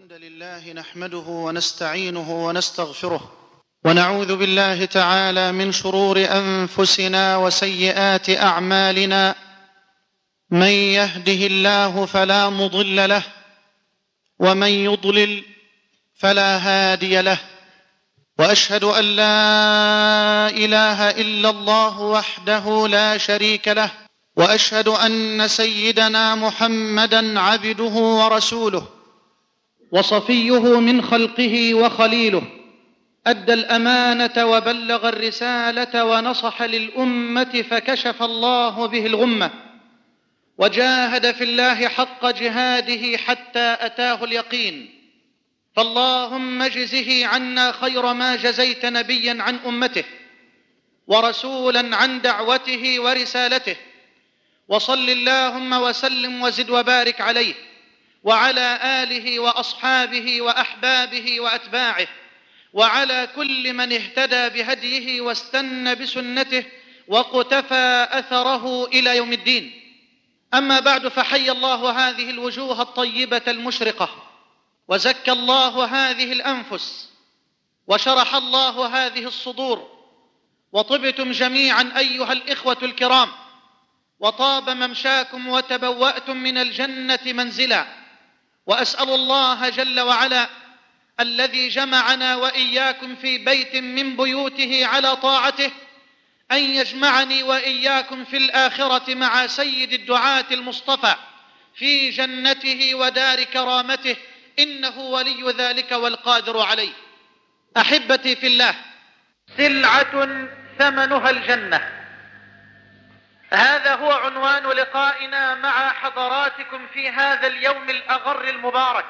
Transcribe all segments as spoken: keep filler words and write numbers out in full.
الحمد لله نحمده ونستعينه ونستغفره ونعوذ بالله تعالى من شرور أنفسنا وسيئات أعمالنا. من يهده الله فلا مضل له ومن يضلل فلا هادي له، وأشهد أن لا إله إلا الله وحده لا شريك له، وأشهد أن سيدنا محمدًا عبده ورسوله وصفيه من خلقه وخليله، أدى الأمانة وبلغ الرسالة ونصح للأمة فكشف الله به الغمة، وجاهد في الله حق جهاده حتى أتاه اليقين. فاللهم اجزه عنا خير ما جزيت نبيا عن أمته ورسولا عن دعوته ورسالته، وصل اللهم وسلم وزد وبارك عليه وعلى آله وأصحابه وأحبابه وأتباعه وعلى كل من اهتدى بهديه واستنى بسنته واقتفى أثره إلى يوم الدين. أما بعد، فحي الله هذه الوجوه الطيبة المشرقة، وزكى الله هذه الأنفس، وشرح الله هذه الصدور، وطبتم جميعا أيها الإخوة الكرام، وطاب ممشاكم وتبوأتم من الجنة منزلا. وأسأل الله جل وعلا الذي جمعنا وإياكم في بيت من بيوته على طاعته أن يجمعني وإياكم في الآخرة مع سيد الدعاة المصطفى في جنته ودار كرامته، إنه ولي ذلك والقادر عليه. أحبتي في الله، سلعة ثمنها الجنة، هذا هو عنوان لقائنا مع حضراتكم في هذا اليوم الأغر المبارك.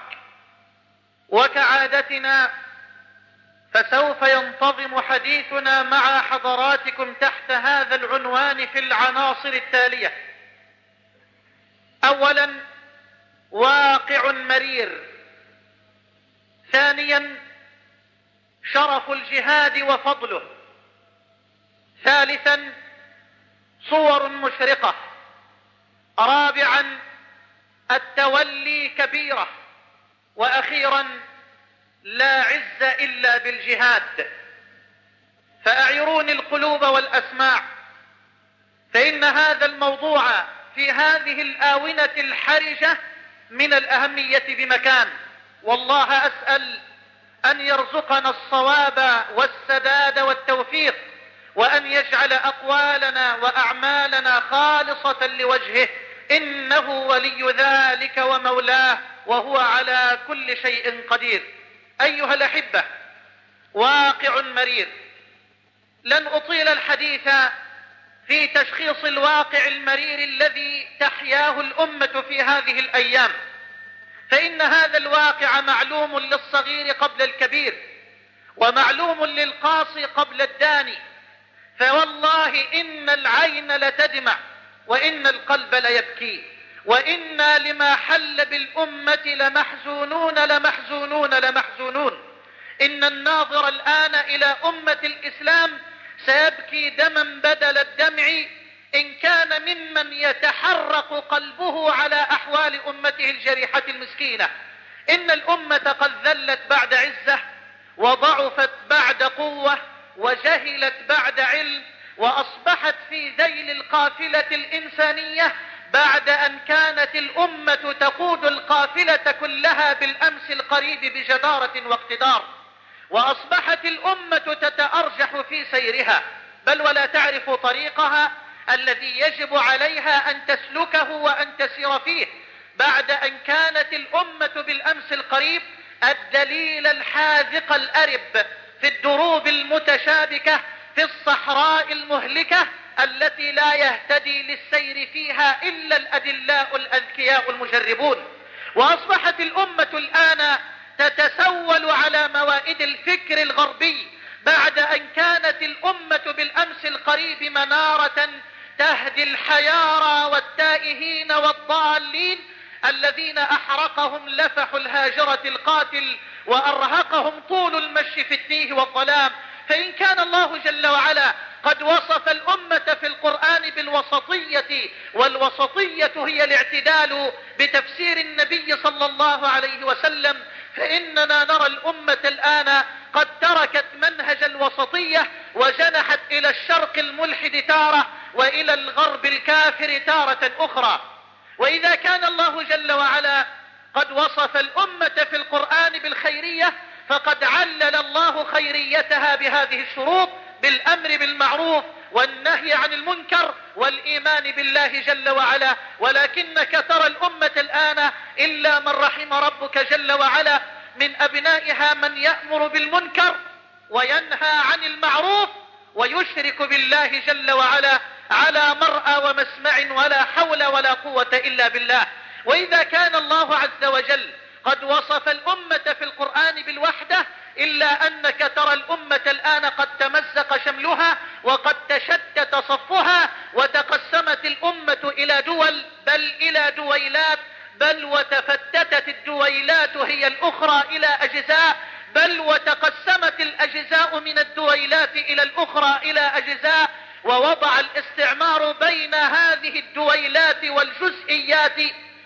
وكعادتنا فسوف ينتظم حديثنا مع حضراتكم تحت هذا العنوان في العناصر التالية: أولا، واقع مرير; ثانيا، شرف الجهاد وفضله; ثالثا، صور مشرقة; رابعا، التولي كبيرة; وأخيرا، لا عز إلا بالجهاد. فأعيروني القلوب والأسماع، فإن هذا الموضوع في هذه الآونة الحرجة من الأهمية بمكان، والله أسأل أن يرزقنا الصواب والسداد والتوفيق، وأن يجعل أقوالنا وأعمالنا خالصة لوجهه، إنه ولي ذلك ومولاه، وهو على كل شيء قدير. أيها الأحبة، واقع مرير. لن أطيل الحديث في تشخيص الواقع المرير الذي تحياه الأمة في هذه الأيام، فإن هذا الواقع معلوم للصغير قبل الكبير، ومعلوم للقاصي قبل الداني. فوالله إن العين لتدمع وإن القلب ليبكي، وإنا لما حل بالأمة لمحزونون لمحزونون لمحزونون. إن الناظر الآن إلى أمة الإسلام سيبكي دما بدل الدمع إن كان ممن يتحرق قلبه على أحوال أمته الجريحة المسكينة. إن الأمة قد ذلت بعد عزة، وضعفت بعد قوة، وجهلت بعد علم، وأصبحت في ذيل القافلة الإنسانية بعد أن كانت الأمة تقود القافلة كلها بالأمس القريب بجدارة واقتدار، وأصبحت الأمة تتأرجح في سيرها، بل ولا تعرف طريقها الذي يجب عليها أن تسلكه وأن تسير فيه، بعد أن كانت الأمة بالأمس القريب الدليل الحاذق الأرب في الدروب المتشابكة في الصحراء المهلكة التي لا يهتدي للسير فيها إلا الأدلاء الأذكياء المجربون. وأصبحت الأمة الآن تتسول على موائد الفكر الغربي بعد أن كانت الأمة بالأمس القريب منارة تهدي الحيارى والتائهين والضالين الذين أحرقهم لفح الهاجرة القاتل، وأرهقهم طول المشي في التيه والظلام. فإن كان الله جل وعلا قد وصف الأمة في القرآن بالوسطية، والوسطية هي الاعتدال بتفسير النبي صلى الله عليه وسلم، فإننا نرى الأمة الآن قد تركت منهج الوسطية وجنحت إلى الشرق الملحد تارة وإلى الغرب الكافر تارة أخرى. وإذا كان الله جل وعلا قد وصف الأمة في القرآن بالخيرية، فقد علل الله خيريتها بهذه الشروط: بالأمر بالمعروف والنهي عن المنكر والإيمان بالله جل وعلا. ولكنك ترى الأمة الآن إلا من رحم ربك جل وعلا من أبنائها من يأمر بالمنكر وينهى عن المعروف ويشرك بالله جل وعلا على مرأى ومسمع، ولا حول ولا قوة إلا بالله. وإذا كان الله عز وجل قد وصف الأمة في القرآن بالوحدة، إلا أنك ترى الأمة الآن قد تمزق شملها وقد تشتت صفها، وتقسمت الأمة إلى دول، بل إلى دويلات، بل وتفتتت الدويلات هي الأخرى إلى أجزاء، بل وتقسمت الأجزاء من الدويلات إلى الأخرى إلى أجزاء. ووضع الاستعمار بين هذه الدويلات والجزئيات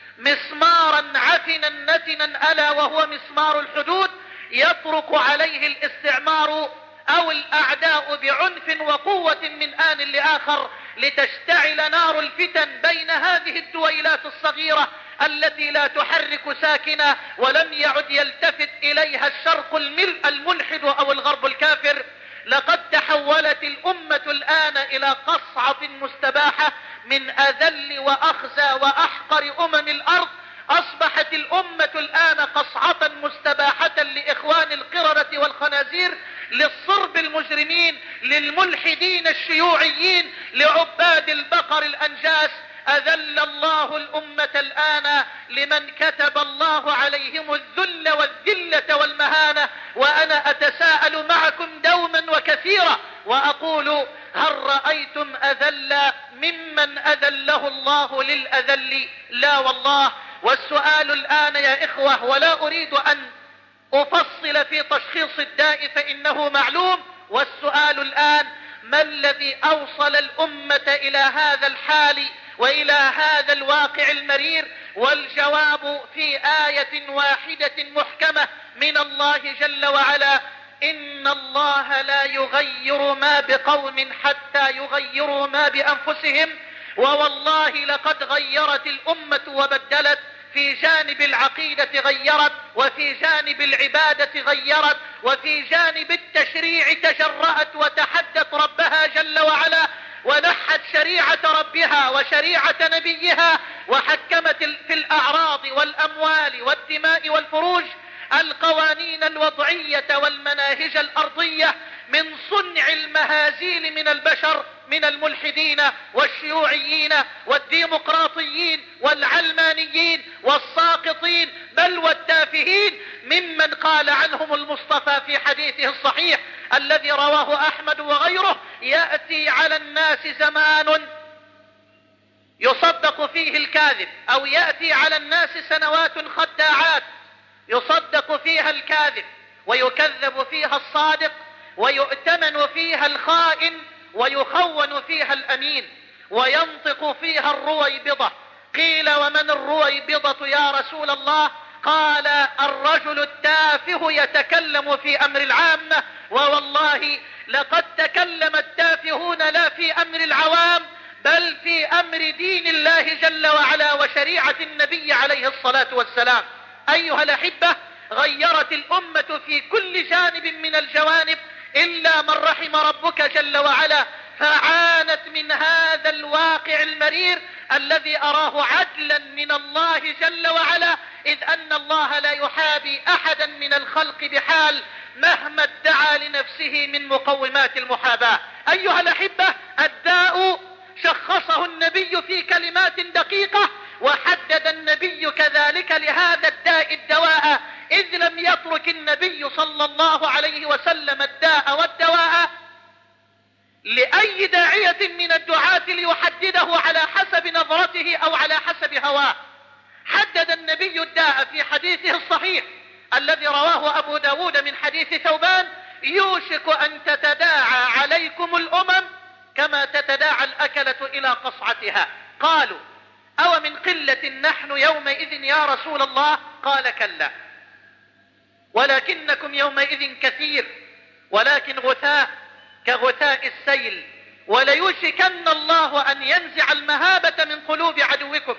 مسمارا عفنا نتنا، ألا وهو مسمار الحدود، يطرق عليه الاستعمار أو الأعداء بعنف وقوة من آن لآخر لتشتعل نار الفتن بين هذه الدويلات الصغيرة التي لا تحرك ساكنة ولم يعد يلتفت إليها الشرق الملحد أو الغرب الكافر. لقد تحولت الأمة الآن إلى قصعة مستباحة من أذل وأخزى وأحقر أمم الأرض. أصبحت الأمة الآن قصعة مستباحة لإخوان القردة والخنازير، للصرب المجرمين، للملحدين الشيوعيين، لعباد البقر الأنجاس. أذل الله الأمة الآن لمن كتب الله عليهم الذل والذلة والمهانة. وأنا أتساءل معكم دوما وكثيرا وأقول: هل رأيتم أذل ممن أذله الله للأذل؟ لا والله. والسؤال الآن يا إخوة، ولا أريد أن أفصل في تشخيص الداء فإنه معلوم، والسؤال الآن: ما الذي أوصل الأمة إلى هذا الحال وإلى هذا الواقع المرير؟ والجواب في آية واحدة محكمة من الله جل وعلا: إن الله لا يغير ما بقوم حتى يغيروا ما بأنفسهم. ووالله لقد غيرت الأمة وبدلت، في جانب العقيدة غيرت، وفي جانب العبادة غيرت، وفي جانب التشريع تجرأت وتحدت ربها جل وعلا ونحت شريعة ربها وشريعة نبيها، وحكمت في الأعراض والأموال والدماء والفروج القوانين الوضعية والمناهج الأرضية من صنع المهازيل من البشر، من الملحدين والشيوعيين والديمقراطيين والعلمانيين والساقطين، بل والتافهين، ممن قال عنهم المصطفى في حديثه الصحيح الذي رواه أحمد وغيره: يأتي على الناس زمان يصدق فيه الكاذب، أو يأتي على الناس سنوات خداعات يصدق فيها الكاذب ويكذب فيها الصادق، ويؤتمن فيها الخائن ويخون فيها الأمين، وينطق فيها الرويبضة. قيل: ومن الرويبضة يا رسول الله؟ قال: الرجل التافه يتكلم في أمر العامة. ووالله لقد تكلم التافهون لا في أمر العوام، بل في أمر دين الله جل وعلا وشريعة النبي عليه الصلاة والسلام. أيها الأحبة، غيرت الأمة في كل جانب من الجوانب إلا من رحم ربك جل وعلا، فعانت من هذا الواقع المرير الذي أراه عدلا من الله جل وعلا، إذ أن الله لا يحابي أحدا من الخلق بحال مهما ادعى لنفسه من مقومات المحاباة. أيها الأحبة، الداء شخصه النبي في كلمات دقيقة، وحدد النبي كذلك لهذا الداء الدواء، إذ لم يترك النبي صلى الله عليه وسلم الداء والدواء لأي داعية من الدعاة ليحدده على حسب نظرته أو على حسب هواه. حدد النبي الداء في حديثه الصحيح الذي رواه أبو داود من حديث ثوبان: يوشك أن تتداعى عليكم الأمم كما تتداعى الأكلة إلى قصعتها. قالوا: أو من قلة نحن يومئذ يا رسول الله؟ قال: كلا. ولكنكم يومئذ كثير ولكن غثاء كغثاء السيل، وليوشكن الله أن ينزع المهابة من قلوب عدوكم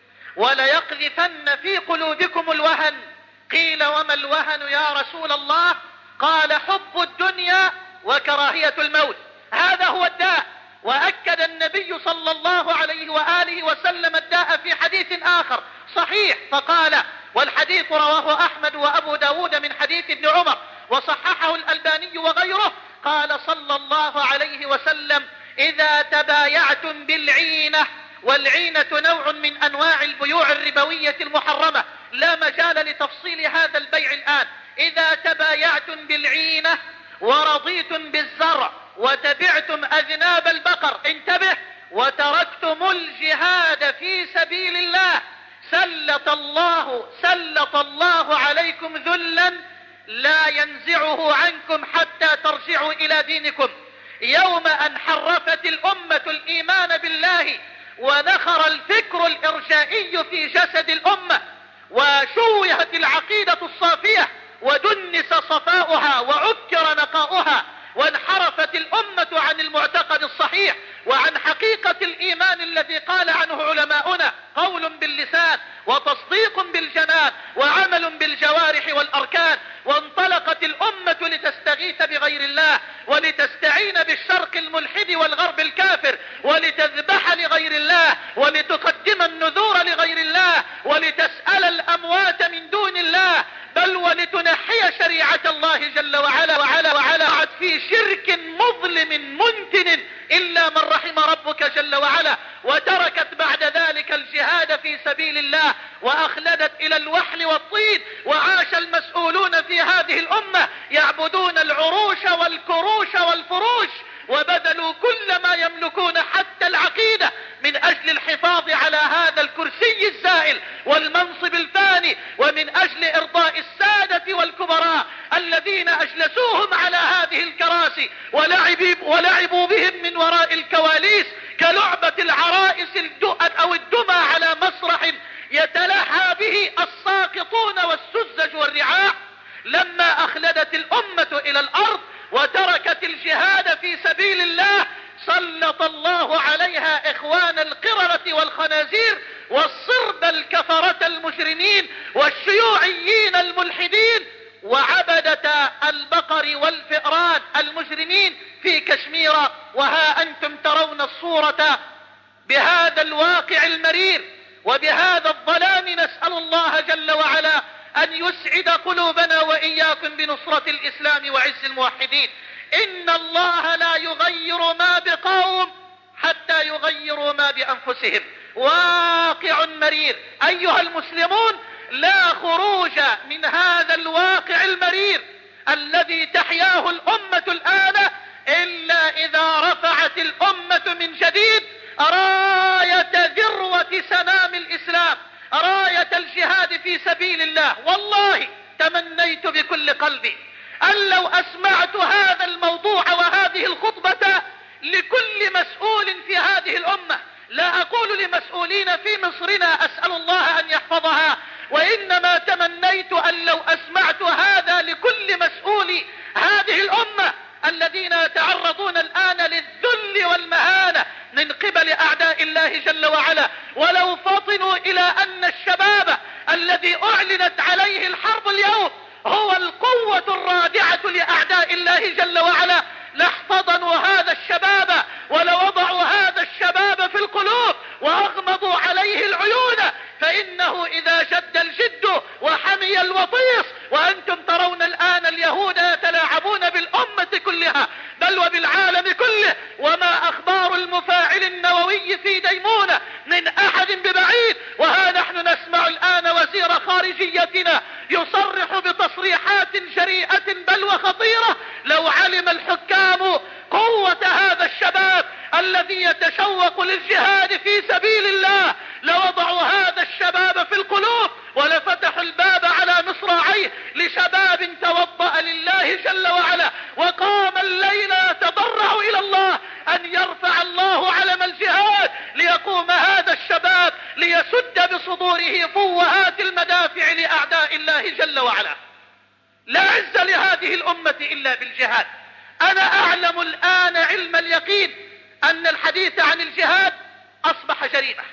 وليقذفن في قلوبكم الوهن. قيل وما الوهن يا رسول الله؟ قال حب الدنيا وكراهية الموت، هذا هو الداء. وأكد النبي صلى الله عليه وآله وسلم الداء في حديث آخر صحيح فقال، والحديث رواه أحمد وأبو داود من حديث ابن عمر وصححه الألباني وغيره، قال صلى الله عليه وسلم: إذا تبايعتم بالعينة، والعينة نوع من أنواع البيوع الربوية المحرمة، لا مجال لتفصيل هذا البيع الآن. إذا تبايعتم بالعينة ورضيتم بالزرع وتبعتم أذناب البقر، انتبه، وتركتم الجهاد في سبيل الله، سلط الله سلط الله عليكم ذلا لا ينزعه عنكم حتى ترجعوا إلى دينكم. يوم أن حرفت الأمة الإيمان بالله ونخر الفكر الإرجائي في جسد الأمة وشوهت العقيدة الصافية ودنس صفاؤها وعكر نقاؤها، وانحرفت الأمة عن المعتقد الصحيح وعن حقيقة الإيمان الذي قال عنه علماؤنا: قول باللسان وتصديق بالجنان وعمل بالجوارح والأركان. وانطلقت الأمة لتستغيث بغير الله ولتستعين بالشرق الملحد والغرب الكافر ولتذبح لغير الله ولتقدم النذور لغير الله ولتسأل الأموات من دون الله، بل ولتنحي شريعة الله جل وعلا وعلا وعلا في شرك مظلم منتن إلا من رحم ربك جل وعلا، وتركت بعد ذلك الجهاد في سبيل الله وأخلدت إلى الوحل والطين. وعاش المسؤولون في هذه الأمة يعبدون العروش والكروش والفروش، وبذلوا كل ما يملكون حتى العقيدة من أجل الحفاظ على هذا الكرسي الزائل والمنصب الفاني، ومن أجل إرضاء السادة والكبراء الذين أجلسوهم على هذه الكراسي ولعبوا بهم من وراء الكواليس كلعبة العرائس الدؤت أو الدمى على مسرح يتلاحى به الساقطون والسذج والرعاع. لما أخلدت الأمة إلى الأرض وتركت الجهاد في سبيل الله، سلط الله عليها إخوان القردة والخنازير والصرب الكفرة المجرمين والشيوعيين الملحدين وعبدة البقر والفئران المجرمين في كشمير. وها أنتم ترون الصورة بهذا الواقع المرير وبهذا الظلام. نسأل الله جل وعلا أن يسعد قلوبنا وإياكم بنصرة الإسلام وعز الموحدين. إن الله لا يغير ما بقوم حتى يغيروا ما بأنفسهم. واقع مرير أيها المسلمون، لا خروج من هذا الواقع المرير الذي تحياه الأمة الآن إلا إذا رفعت الأمة من جديد راية ذروة سنام الإسلام، راية الجهاد في سبيل الله. والله تمنيت بكل قلبي أن لو أسمعت هذا الموضوع وهذه الخطبة لكل مسؤول في هذه الأمة، لا أقول لمسؤولين في مصرنا أسأل الله أن يحفظها، وإنما تمنيت أن لو أسمعت هذا لكل مسؤول هذه الأمة الذين يتعرضون الآن للذل والمهانة من قبل أعداء الله جل وعلا، ولو فطنوا إلى أن الشباب الذي أعلنت عليه الحرب اليوم هو القوة الرادعة لأعداء الله جل وعلا، لاحتضنوا هذا الشباب ولوضعوا هذا الشباب في القلوب وأغمضوا عليه العيون، فإنه إذا جد الجد وحمي الوطيس. وأنتم ترون الآن اليهود يتلاعبون بالأمة كلها بل وبالعالم كله، وما أخبار المفاعل النووي في ديمونة من أحد ببعيد. وها نحن نسمع الآن وزير خارجيتنا يصرح بتصريحات جريئة بل وخطيرة. لو علم الحكام قوة هذا الشباب الذي يتشوق للجهاد في سبيل الله لوضعوا هذا الشباب في القلوب ولفتحوا الباب على مصراعيه لشباب توضأ لله جل وعلا وقام الليل يتضرع إلى الله أن يرفع الله علم الجهاد، ليقوم هذا الشباب ليسد بصدوره فوهات المدافع لأعداء الله جل وعلا. لا عز لهذه الأمة إلا بالجهاد. أنا أعلم الآن علم اليقين أن الحديث عن الجهاد أصبح جريمة،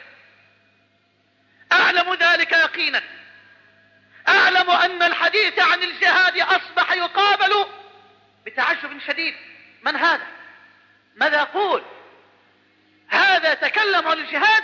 أعلم ذلك يقينا. أعلم أن الحديث عن الجهاد أصبح يقابل بتعجب شديد. من هذا؟ ماذا يقول؟ هذا تكلم عن الجهاد؟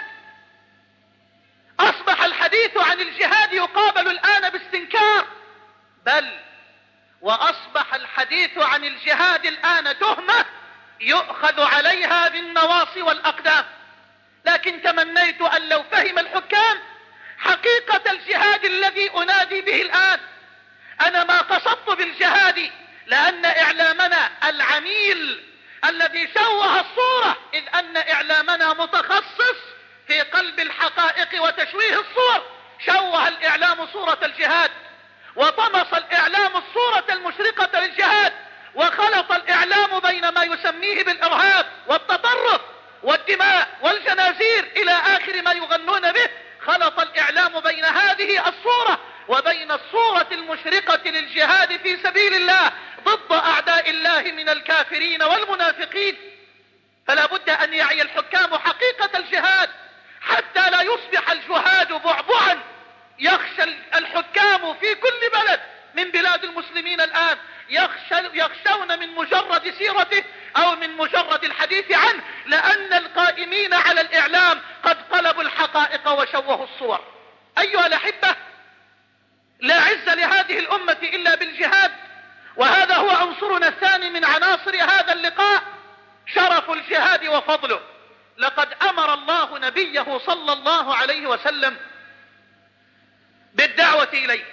أصبح الحديث عن الجهاد يقابل الآن باستنكار، بل وأصبح الحديث عن الجهاد الآن تهمة يؤخذ عليها بالنواصي والأقدام. لكن تمنيت أن لو فهم الحكام حقيقة الجهاد الذي أنادي به الآن. أنا ما قصدت بالجهاد لأن إعلامنا العميل الذي شوه الصورة، إذ أن إعلامنا متخصص في قلب الحقائق وتشويه الصور، شوه الإعلام صورة الجهاد وطمس الإعلام الصورة المشرقة للجهاد، وخلط الإعلام بين ما يسميه بالإرهاب والتطرف والدماء والجنازير إلى آخر ما يغنون به. خلط الإعلام بين هذه الصورة وبين الصورة المشرقة للجهاد في سبيل الله ضد أعداء الله من الكافرين والمنافقين. فلا بد أن يعي الحكام حقيقة الجهاد حتى لا يصبح الجهاد بعبعا يخشى الحكام في كل بلد من بلاد المسلمين الآن يخشون من مجرد سيرته أو من مجرد الحديث عنه، لأن القائمين على الإعلام قد قلبوا الحقائق وشوهوا الصور. أيها الأحبة، لا عز لهذه الأمة إلا بالجهاد، وهذا هو عنصرنا الثاني من عناصر هذا اللقاء، شرف الجهاد وفضله. لقد أمر الله نبيه صلى الله عليه وسلم بالدعوة إليه،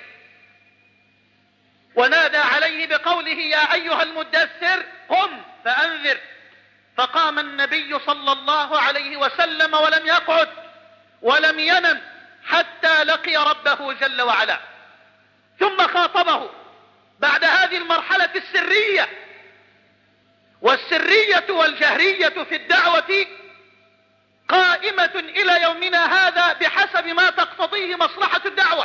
ونادى عليه بقوله يا أيها المدثر قم فأنذر، فقام النبي صلى الله عليه وسلم ولم يقعد ولم ينم حتى لقي ربه جل وعلا. ثم خاطبه بعد هذه المرحلة السرية، والسرية والجهرية في الدعوة قائمة إلى يومنا هذا بحسب ما تقتضيه مصلحة الدعوة.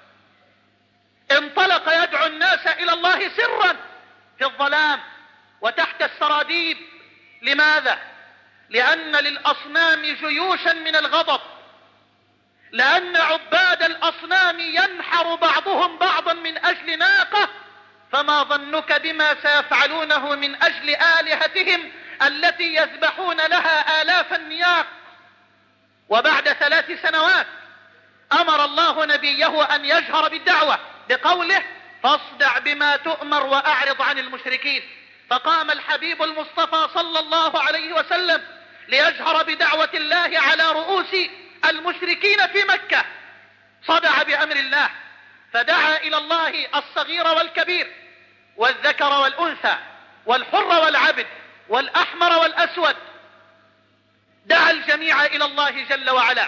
انطلق يدعو الناس إلى الله سرا في الظلام وتحت السراديب. لماذا؟ لأن للأصنام جيوشا من الغضب، لأن عباد الأصنام ينحر بعضهم بعضا من أجل ناقة، فما ظنك بما سيفعلونه من أجل آلهتهم التي يذبحون لها آلاف النياق. وبعد ثلاث سنوات أمر الله نبيه أن يجهر بالدعوة بقوله فاصدع بما تؤمر وأعرض عن المشركين. فقام الحبيب المصطفى صلى الله عليه وسلم ليجهر بدعوة الله على رؤوس المشركين في مكة. صدع بأمر الله، فدعا إلى الله الصغير والكبير والذكر والأنثى والحر والعبد والأحمر والأسود، دعا الجميع إلى الله جل وعلا.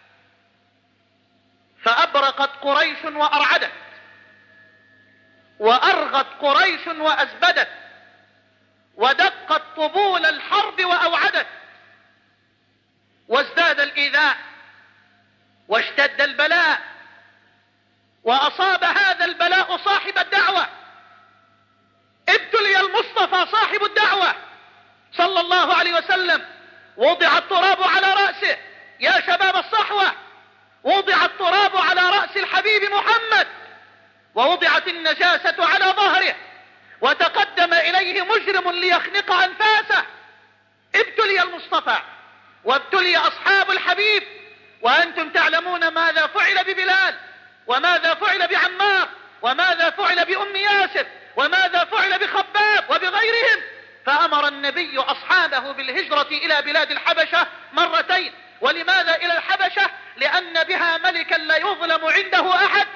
فأبرقت قريش وأرعدت، وأرغت قريش وأزبدت، ودقت طبول الحرب وأوعدت، وازداد الإيذاء واشتد البلاء، وأصاب هذا البلاء صاحب الدعوة. ابتلي المصطفى صاحب الدعوة صلى الله عليه وسلم، وضع التراب على رأسه. يا شباب الصحوة، وضع التراب على رأس الحبيب محمد، ووضعت النجاسة على ظهره، وتقدم إليه مجرم ليخنق أنفاسه. ابتلي المصطفى وابتلي أصحاب الحبيب، وأنتم تعلمون ماذا فعل ببلال، وماذا فعل بعمار، وماذا فعل بأم ياسر، وماذا فعل بخباب وبغيرهم. فأمر النبي أصحابه بالهجرة إلى بلاد الحبشة مرتين. ولماذا إلى الحبشة؟ لأن بها ملكا لا يظلم عنده أحد،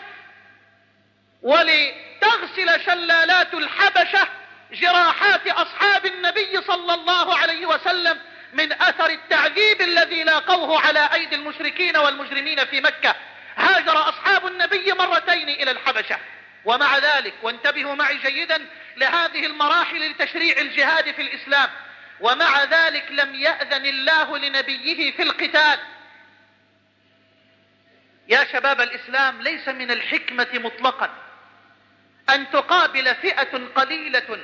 ولتغسل شلالات الحبشة جراحات أصحاب النبي صلى الله عليه وسلم من أثر التعذيب الذي لاقوه على أيدي المشركين والمجرمين في مكة. هاجر أصحاب النبي مرتين إلى الحبشة. ومع ذلك، وانتبهوا معي جيدا لهذه المراحل لتشريع الجهاد في الإسلام، ومع ذلك لم يأذن الله لنبيه في القتال. يا شباب الإسلام، ليس من الحكمة مطلقا أن تقابل فئة قليلة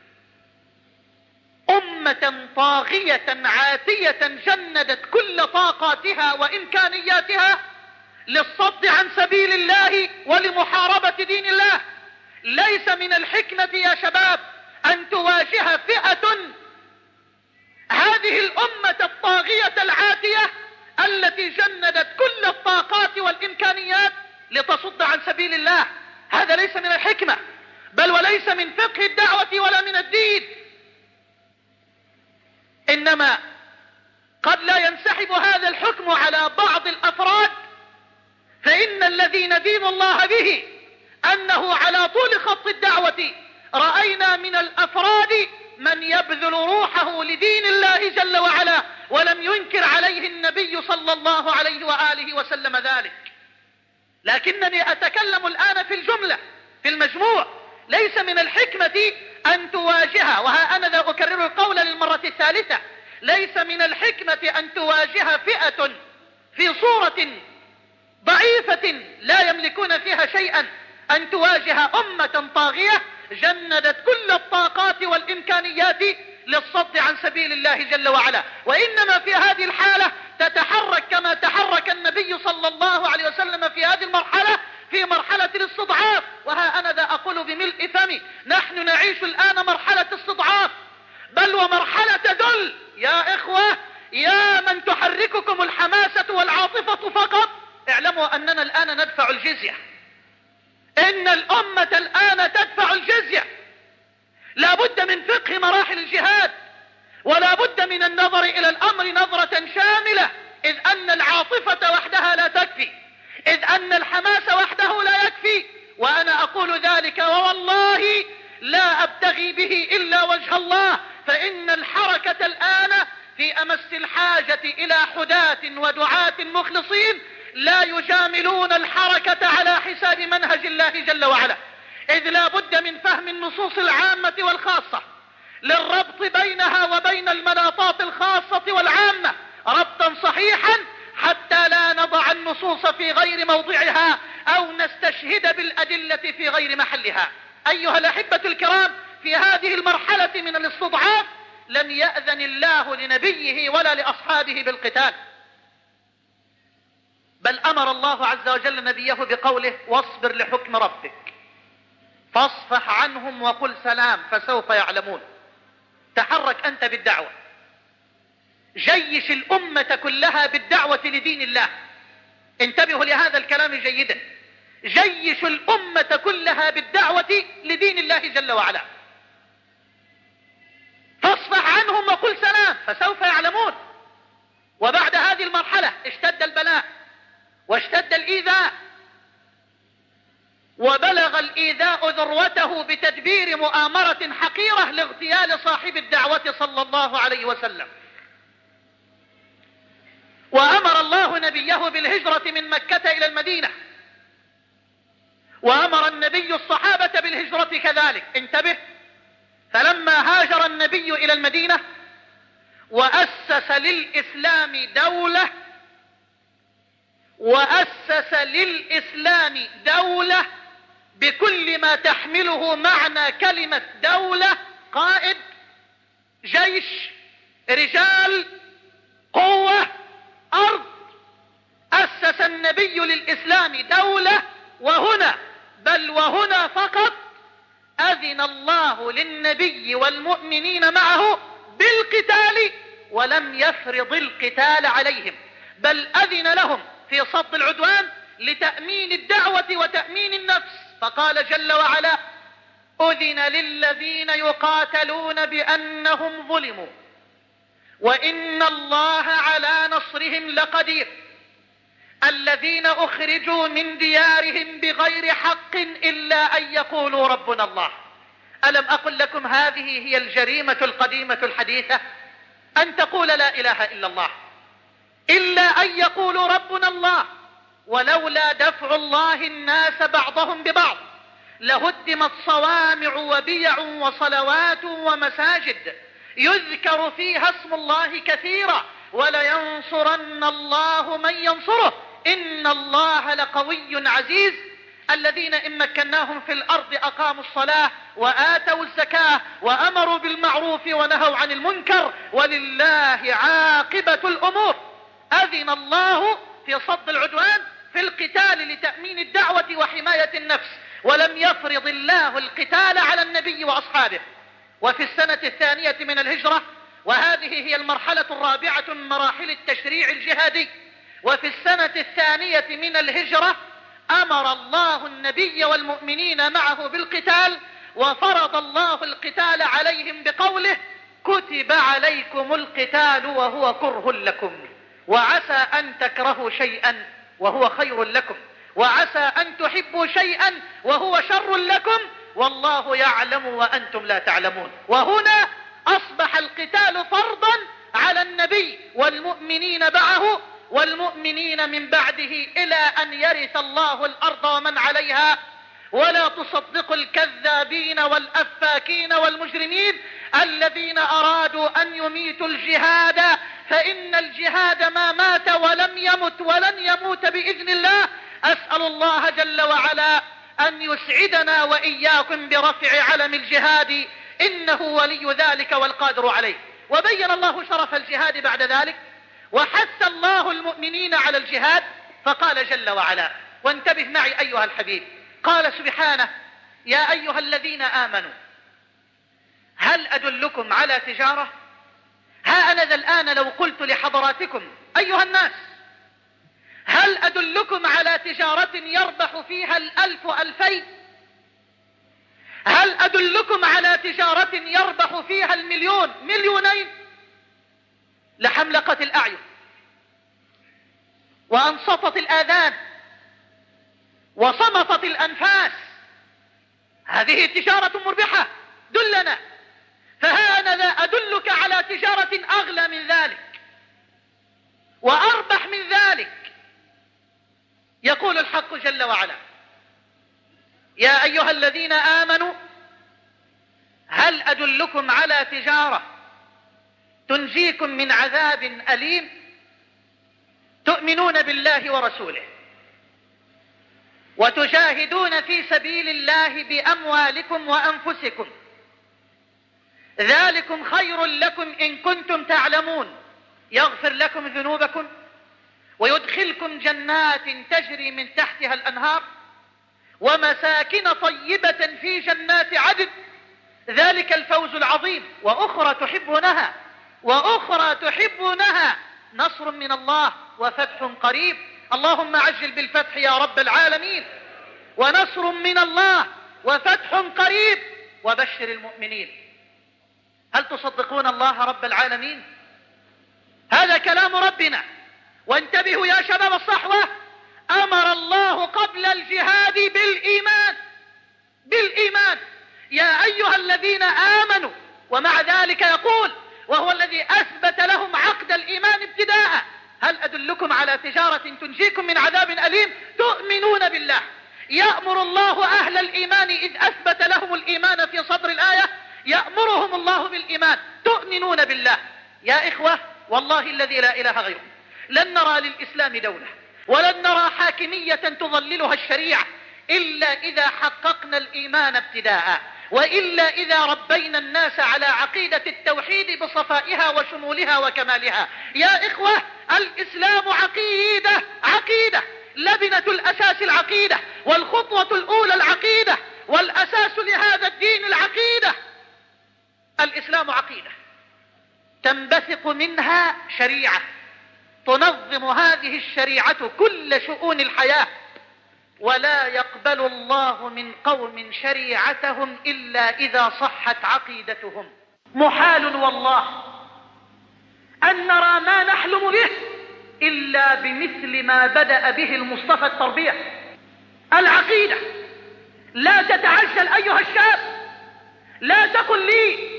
أمة طاغية عاتية جندت كل طاقاتها وإمكانياتها للصد عن سبيل الله ولمحاربة دين الله. ليس من الحكمة يا شباب أن تواجه فئة هذه الأمة الطاغية العاتية التي جندت كل الطاقات والإمكانيات لتصد عن سبيل الله. هذا ليس من الحكمة، بل وليس من فقه الدعوة ولا من الدين. إنما قد لا ينسحب هذا الحكم على بعض الأفراد، فإن الذي ندين الله به أنه على طول خط الدعوة رأينا من الأفراد من يبذل روحه لدين الله جل وعلا، ولم ينكر عليه النبي صلى الله عليه وآله وسلم ذلك. لكنني أتكلم الآن في الجملة في المجموع. ليس من الحكمة أن تواجه، وها أنا ذا أكرر القول للمرة الثالثة، ليس من الحكمة أن تواجه فئة في صورة ضعيفة لا يملكون فيها شيئا، أن تواجه أمة طاغية جندت كل الطاقات والإمكانيات للصد عن سبيل الله جل وعلا. وإنما في هذه الحالة تتحرك كما تحرك النبي صلى الله عليه وسلم في هذه المرحلة، في مرحلة الاستضعاف. وها أنا ذا أقول بملء فمي، نحن نعيش الآن مرحلة استضعاف، بل ومرحلة ذل. يا إخوة، يا من تحرككم الحماسة والعاطفة فقط، اعلموا أننا الآن ندفع الجزية. إن الأمة الآن تدفع الجزية. لا بد من فقه مراحل الجهاد، ولا بد من النظر إلى الأمر نظرة شاملة، إذ أن العاطفة وحدها لا تكفي، إذ أن الحماس وحده لا يكفي. وأنا أقول ذلك ووالله لا أبتغي به إلا وجه الله، فإن الحركة الآن في أمس الحاجة إلى حداة ودعاة مخلصين لا يجاملون الحركة على حساب منهج الله جل وعلا، إذ لا بد من فهم النصوص العامة والخاصة للربط بينها وبين المناطات الخاصة والعامة ربطا صحيحا، حتى لا نضع النصوص في غير موضعها أو نستشهد بالأدلة في غير محلها. أيها الأحبة الكرام، في هذه المرحلة من الاستضعاف لم يأذن الله لنبيه ولا لأصحابه بالقتال، بل أمر الله عز وجل نبيه بقوله: واصبر لحكم ربك فاصفح عنهم وقل سلام فسوف يعلمون. تحرك أنت بالدعوة، جيش الأمة كلها بالدعوة لدين الله. انتبهوا لهذا الكلام جيدا، جيش الأمة كلها بالدعوة لدين الله جل وعلا. فاصفح عنهم وقل سلام فسوف يعلمون. وبعد هذه المرحلة اشتد البلاء واشتد الإيذاء، وبلغ الإيذاء ذروته بتدبير مؤامرة حقيرة لاغتيال صاحب الدعوة صلى الله عليه وسلم. وأمر الله نبيه بالهجرة من مكة إلى المدينة، وأمر النبي الصحابة بالهجرة كذلك. انتبه، فلما هاجر النبي إلى المدينة وأسس للإسلام دولة وأسس للإسلام دولة بكل ما تحمله معنى كلمة دولة: قائد، جيش، رجال، قوة، أرض. أسس النبي للإسلام دولة، وهنا بل وهنا فقط أذن الله للنبي والمؤمنين معه بالقتال، ولم يفرض القتال عليهم، بل أذن لهم في صد العدوان لتأمين الدعوة وتأمين النفس. فقال جل وعلا: أذن للذين يقاتلون بأنهم ظلموا وإن الله على نصرهم لقدير الذين أخرجوا من ديارهم بغير حق إلا أن يقولوا ربنا الله. ألم أقل لكم هذه هي الجريمة القديمة الحديثة؟ أن تقول لا إله إلا الله، إلا أن يقولوا ربنا الله. ولولا دفع الله الناس بعضهم ببعض لهدمت صوامع وبيع وصلوات ومساجد يذكر فيها اسم الله كثيرا ولينصرن الله من ينصره إن الله لقوي عزيز. الذين إن مكناهم في الأرض أقاموا الصلاة وآتوا الزكاة وأمروا بالمعروف ونهوا عن المنكر ولله عاقبة الأمور. أذن الله في صد العدوان في القتال لتأمين الدعوة وحماية النفس، ولم يفرض الله القتال على النبي وأصحابه. وفي السنة الثانية من الهجرة، وهذه هي المرحلة الرابعة من مراحل التشريع الجهادي، وفي السنة الثانية من الهجرة أمر الله النبي والمؤمنين معه بالقتال، وفرض الله القتال عليهم بقوله: كتب عليكم القتال وهو كره لكم، وعسى أن تكرهوا شيئا وهو خير لكم، وعسى أن تحبوا شيئا وهو شر لكم، والله يعلم وأنتم لا تعلمون. وهنا أصبح القتال فرضا على النبي والمؤمنين معه والمؤمنين من بعده إلى أن يرث الله الأرض ومن عليها. ولا تصدقوا الكذابين والأفاكين والمجرمين الذين أرادوا أن يميتوا الجهاد، فإن الجهاد ما مات ولم يمت ولن يموت بإذن الله. أسأل الله جل وعلا أن يسعدنا وإياكم برفع علم الجهاد، إنه ولي ذلك والقادر عليه. وبين الله شرف الجهاد بعد ذلك، وحث الله المؤمنين على الجهاد، فقال جل وعلا، وانتبه معي أيها الحبيب، قال سبحانه: يا أيها الذين آمنوا هل أدلكم على تجارة؟ ها أنا ذا الآن لو قلت لحضراتكم أيها الناس هل أدلكم على تجارة يربح فيها الألف ألفين؟ هل أدلكم على تجارة يربح فيها المليون مليونين؟ لحملقت الأعين وأنصتت الآذان وصمتت الأنفاس. هذه تجارة مربحة، دلنا. فها أنا ذا أدلك على تجارة أغلى من ذلك وأربح من ذلك. يقول الحق جل وعلا: يا أيها الذين آمنوا هل أدلكم على تجارة تنجيكم من عذاب أليم؟ تؤمنون بالله ورسوله وتجاهدون في سبيل الله بأموالكم وأنفسكم، ذلكم خير لكم إن كنتم تعلمون، يغفر لكم ذنوبكم ويدخلكم جنات تجري من تحتها الأنهار ومساكن طيبة في جنات عدن، ذلك الفوز العظيم. وأخرى تحبونها وأخرى تحبونها نصر من الله وفتح قريب. اللهم عجل بالفتح يا رب العالمين. ونصر من الله وفتح قريب وبشر المؤمنين. هل تصدقون الله رب العالمين؟ هذا كلام ربنا. وانتبهوا يا شباب الصحوة، أمر الله قبل الجهاد بالإيمان بالإيمان يا أيها الذين آمنوا. ومع ذلك يقول، وهو الذي أثبت لهم عقد الإيمان ابتداء: هل أدلكم على تجارة تنجيكم من عذاب أليم؟ تؤمنون بالله. يأمر الله أهل الإيمان إذ أثبت لهم الإيمان في صدر الآية، يأمرهم الله بالإيمان. تؤمنون بالله. يا إخوة، والله الذي لا إله غيره، لن نرى للإسلام دولة ولن نرى حاكمية تظللها الشريعة إلا إذا حققنا الإيمان ابتداء، وإلا إذا ربينا الناس على عقيدة التوحيد بصفائها وشمولها وكمالها. يا إخوة، الإسلام عقيدة عقيدة لبنة الأساس العقيدة، والخطوة الأولى العقيدة، والأساس لهذا الدين العقيدة. الإسلام عقيدة تنبثق منها شريعة تنظم هذه الشريعة كل شؤون الحياة، ولا يقبل الله من قوم شريعتهم إلا إذا صحت عقيدتهم. محال والله أن نرى ما نحلم به إلا بمثل ما بدأ به المصطفى التربية. العقيدة. لا تتعجل أيها الشاب، لا تقل لي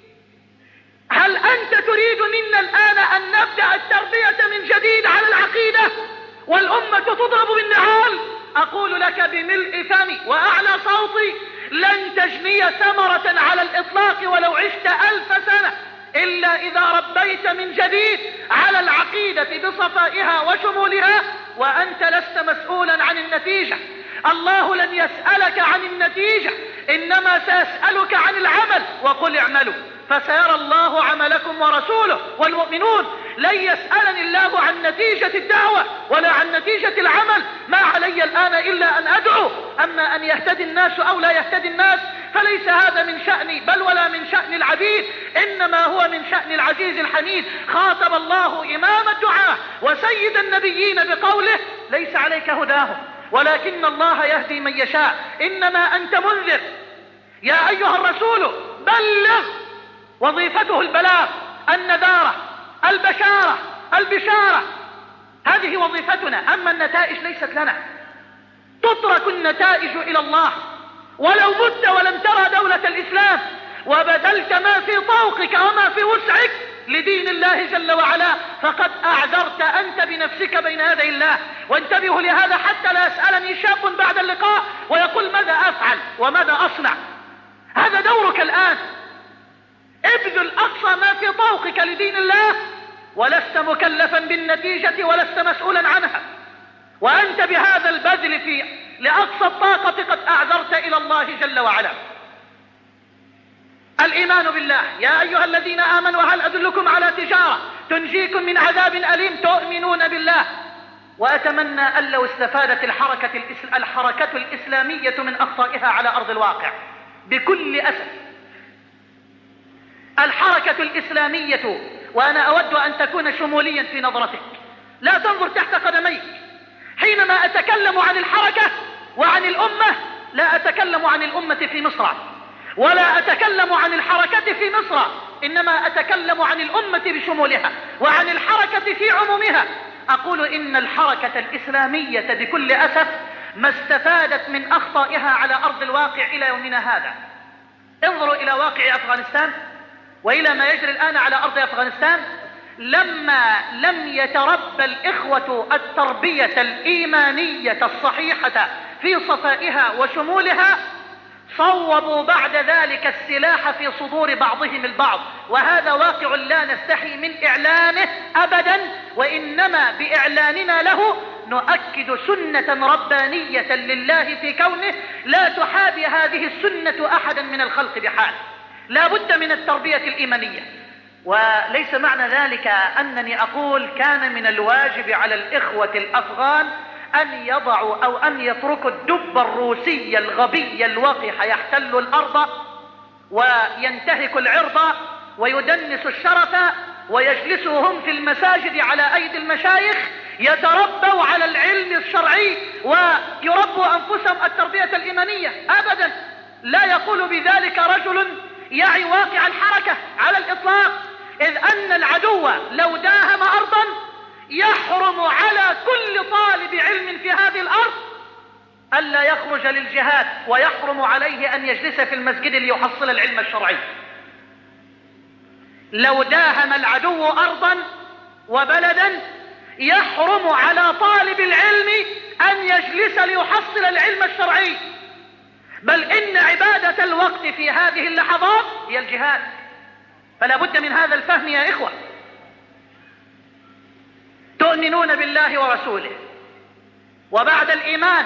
هل أنت تريد منا الآن أن نبدأ التربية من جديد على العقيدة والأمة تضرب بالنعال؟ أقول لك بملء فمي وأعلى صوتي: لن تجني ثمرة على الإطلاق ولو عشت ألف سنة إلا إذا ربيت من جديد على العقيدة بصفائها وشمولها، وأنت لست مسؤولا عن النتيجة. الله لن يسألك عن النتيجة، إنما سيسألك عن العمل، وقل اعملوا فسيرى الله عملكم ورسوله والمؤمنون. لن يسألني الله عن نتيجة الدعوة ولا عن نتيجة العمل، ما علي الآن إلا أن أدعو. أما أن يهتدي الناس أو لا يهتدي الناس فليس هذا من شأني، بل ولا من شأن العبيد، إنما هو من شأن العزيز الحميد. خاطب الله إمام الدعاة وسيد النبيين بقوله: ليس عليك هداهم ولكن الله يهدي من يشاء، إنما أنت منذر. يا أيها الرسول بلغ، وظيفته البلاغ، النذارة، البشارة، البشارة، هذه وظيفتنا. أما النتائج ليست لنا، تترك النتائج إلى الله. ولو مت ولم ترى دولة الإسلام وبذلت ما في طوقك وما في وسعك لدين الله جل وعلا فقد أعذرت أنت بنفسك بين يدي الله. وانتبهوا لهذا حتى لا يسألني شاب بعد اللقاء ويقول ماذا أفعل وماذا أصنع. هذا دورك الآن، ابذل أقصى ما في طوقك لدين الله، ولست مكلفا بالنتيجة ولست مسؤولا عنها. وأنت بهذا البذل في لأقصى الطاقة قد أعذرت إلى الله جل وعلا. الإيمان بالله. يا أيها الذين آمنوا هل أدلكم على تجارة تنجيكم من عذاب أليم؟ تؤمنون بالله. وأتمنى أن لو استفادت الحركة, الإسل... الحركة الإسلامية من أخطائها على أرض الواقع بكل أسف. الحركة الإسلامية، وأنا أود أن تكون شموليا في نظرتك، لا تنظر تحت قدميك. حينما أتكلم عن الحركة وعن الأمة لا أتكلم عن الأمة في مصر ولا أتكلم عن الحركة في مصر، إنما أتكلم عن الأمة بشمولها وعن الحركة في عمومها. أقول إن الحركة الإسلامية بكل أسف ما استفادت من أخطائها على أرض الواقع إلى يومنا هذا. انظروا إلى واقع أفغانستان وإلى ما يجري الآن على أرض أفغانستان. لما لم يتربى الإخوة التربية الإيمانية الصحيحة في صفائها وشمولها صوبوا بعد ذلك السلاح في صدور بعضهم البعض، وهذا واقع لا نستحي من إعلانه أبدا، وإنما بإعلاننا له نؤكد سنة ربانية لله في كونه لا تحابي هذه السنة أحدا من الخلق بحال. لا بد من التربية الإيمانية. وليس معنى ذلك أنني أقول كان من الواجب على الإخوة الأفغان أن يضعوا أو أن يتركوا الدب الروسي الغبي الوقح يحتل الأرض وينتهك العرض ويدنس الشرف ويجلسوا هم في المساجد على أيدي المشايخ يتربوا على العلم الشرعي ويربوا أنفسهم التربية الإيمانية. أبدا لا يقول بذلك رجل يعي واقع الحركة على الإطلاق، إذ أن العدو لو داهم أرضا يحرم على كل طالب علم في هذه الأرض ألا يخرج للجهاد، ويحرم عليه أن يجلس في المسجد ليحصل العلم الشرعي. لو داهم العدو أرضا وبلدا يحرم على طالب العلم أن يجلس ليحصل العلم الشرعي، بل إن عبادة الوقت في هذه اللحظات هي الجهاد. فلا بد من هذا الفهم يا إخوة. تؤمنون بالله ورسوله، وبعد الإيمان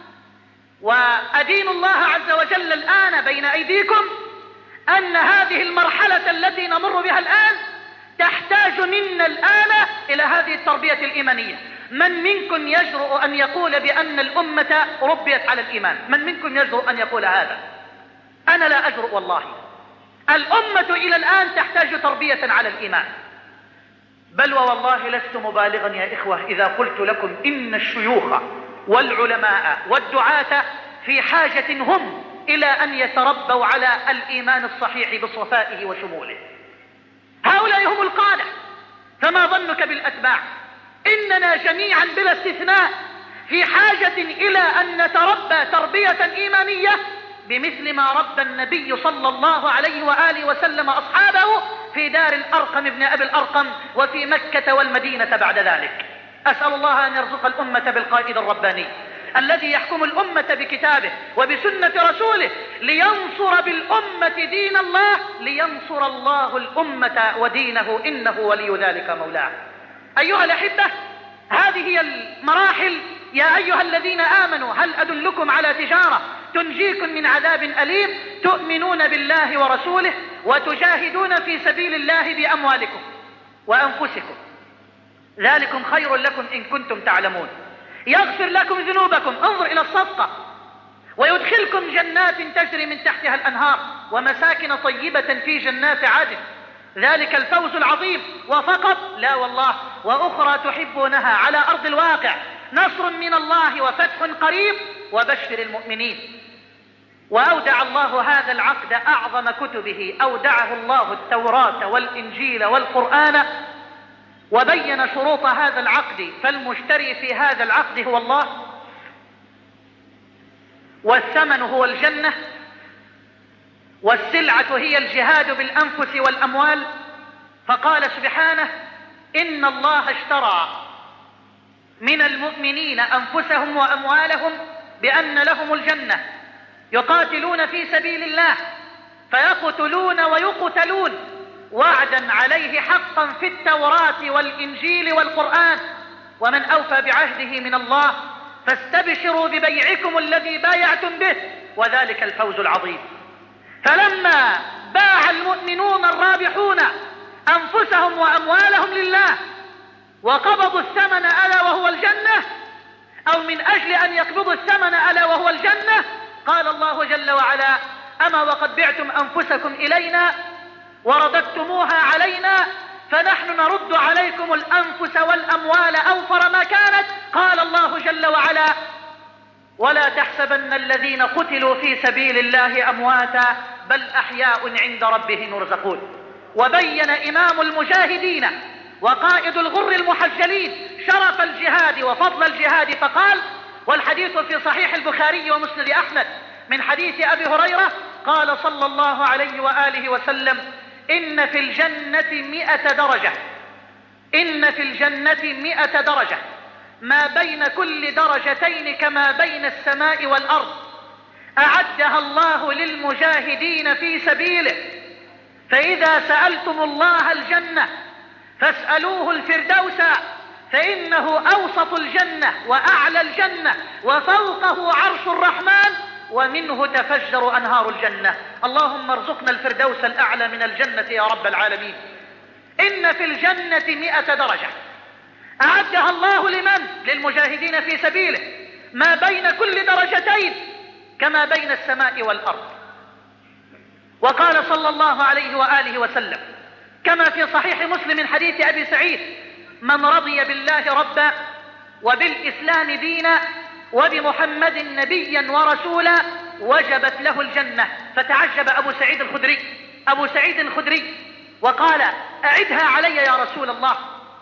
وأدين الله عز وجل الآن بين أيديكم أن هذه المرحلة التي نمر بها الآن تحتاج منا الآن إلى هذه التربية الإيمانية. من منكم يجرؤ أن يقول بأن الأمة ربيت على الإيمان؟ من منكم يجرؤ أن يقول هذا؟ أنا لا أجرؤ والله. الأمة إلى الآن تحتاج تربية على الإيمان. بل والله لست مبالغا يا إخوة إذا قلت لكم إن الشيوخ والعلماء والدعاة في حاجة هم إلى أن يتربوا على الإيمان الصحيح بصفائه وشموله. هؤلاء هم القادة، فما ظنك بالأتباع؟ إننا جميعا بلا استثناء في حاجة إلى أن نتربى تربية إيمانية بمثل ما ربى النبي صلى الله عليه وآله وسلم أصحابه في دار الأرقم ابن أبي الأرقم وفي مكة والمدينة بعد ذلك. أسأل الله أن يرزق الأمة بالقائد الرباني الذي يحكم الأمة بكتابه وبسنة رسوله لينصر بالأمة دين الله، لينصر الله الأمة ودينه، إنه ولي ذلك مولاه. أيها الأحبة، هذه هي المراحل يا أيها الذين آمنوا هل أدلكم على تجارة تنجيكم من عذاب أليم تؤمنون بالله ورسوله وتجاهدون في سبيل الله بأموالكم وأنفسكم ذلكم خير لكم إن كنتم تعلمون يغفر لكم ذنوبكم. انظر إلى الصدقة. ويدخلكم جنات تجري من تحتها الأنهار ومساكن طيبة في جنات عدن ذلك الفوز العظيم. وفقط لا والله وأخرى تحبونها على أرض الواقع نصر من الله وفتح قريب وبشر المؤمنين. وأودع الله هذا العقد أعظم كتبه أودعه الله التوراة والإنجيل والقرآن وبين شروط هذا العقد. فالمشتري في هذا العقد هو الله والثمن هو الجنة والسلعة هي الجهاد بالأنفس والأموال. فقال سبحانه إن الله اشترى من المؤمنين أنفسهم وأموالهم بأن لهم الجنة يقاتلون في سبيل الله فيقتلون ويقتلون وعدا عليه حقا في التوراة والإنجيل والقرآن ومن أوفى بعهده من الله فاستبشروا ببيعكم الذي بايعتم به وذلك الفوز العظيم. فلما باع المؤمنون الرابحون أنفسهم وأموالهم لله وقبضوا الثمن ألا وهو الجنة أو من أجل أن يقبضوا الثمن ألا وهو الجنة قال الله جل وعلا أما وقد بعتم أنفسكم إلينا ورددتموها علينا فنحن نرد عليكم الأنفس والأموال أوفر ما كانت. قال الله جل وعلا ولا تحسبن الذين قتلوا في سبيل الله أمواتا بل أحياء عند ربهم يرزقون. وبين إمام المجاهدين وقائد الغر المحجلين شرف الجهاد وفضل الجهاد فقال والحديث في صحيح البخاري ومسند أحمد من حديث أبي هريرة قال صلى الله عليه وآله وسلم إن في الجنة مئة درجة إن في الجنة مئة درجة ما بين كل درجتين كما بين السماء والأرض أعدها الله للمجاهدين في سبيله. فإذا سألتم الله الجنة فاسألوه الفردوس فإنه أوسط الجنة وأعلى الجنة وفوقه عرش الرحمن ومنه تفجر أنهار الجنة. اللهم ارزقنا الفردوس الأعلى من الجنة يا رب العالمين. إن في الجنة مئة درجة أعدها الله لمن؟ للمجاهدين في سبيله ما بين كل درجتين كما بين السماء والأرض. وقال صلى الله عليه وآله وسلم كما في صحيح مسلم من حديث أبي سعيد من رضي بالله ربا وبالإسلام دينا وبمحمد نبيا ورسولا وجبت له الجنة. فتعجب أبو سعيد الخدري أبو سعيد الخدري وقال أعدها علي يا رسول الله.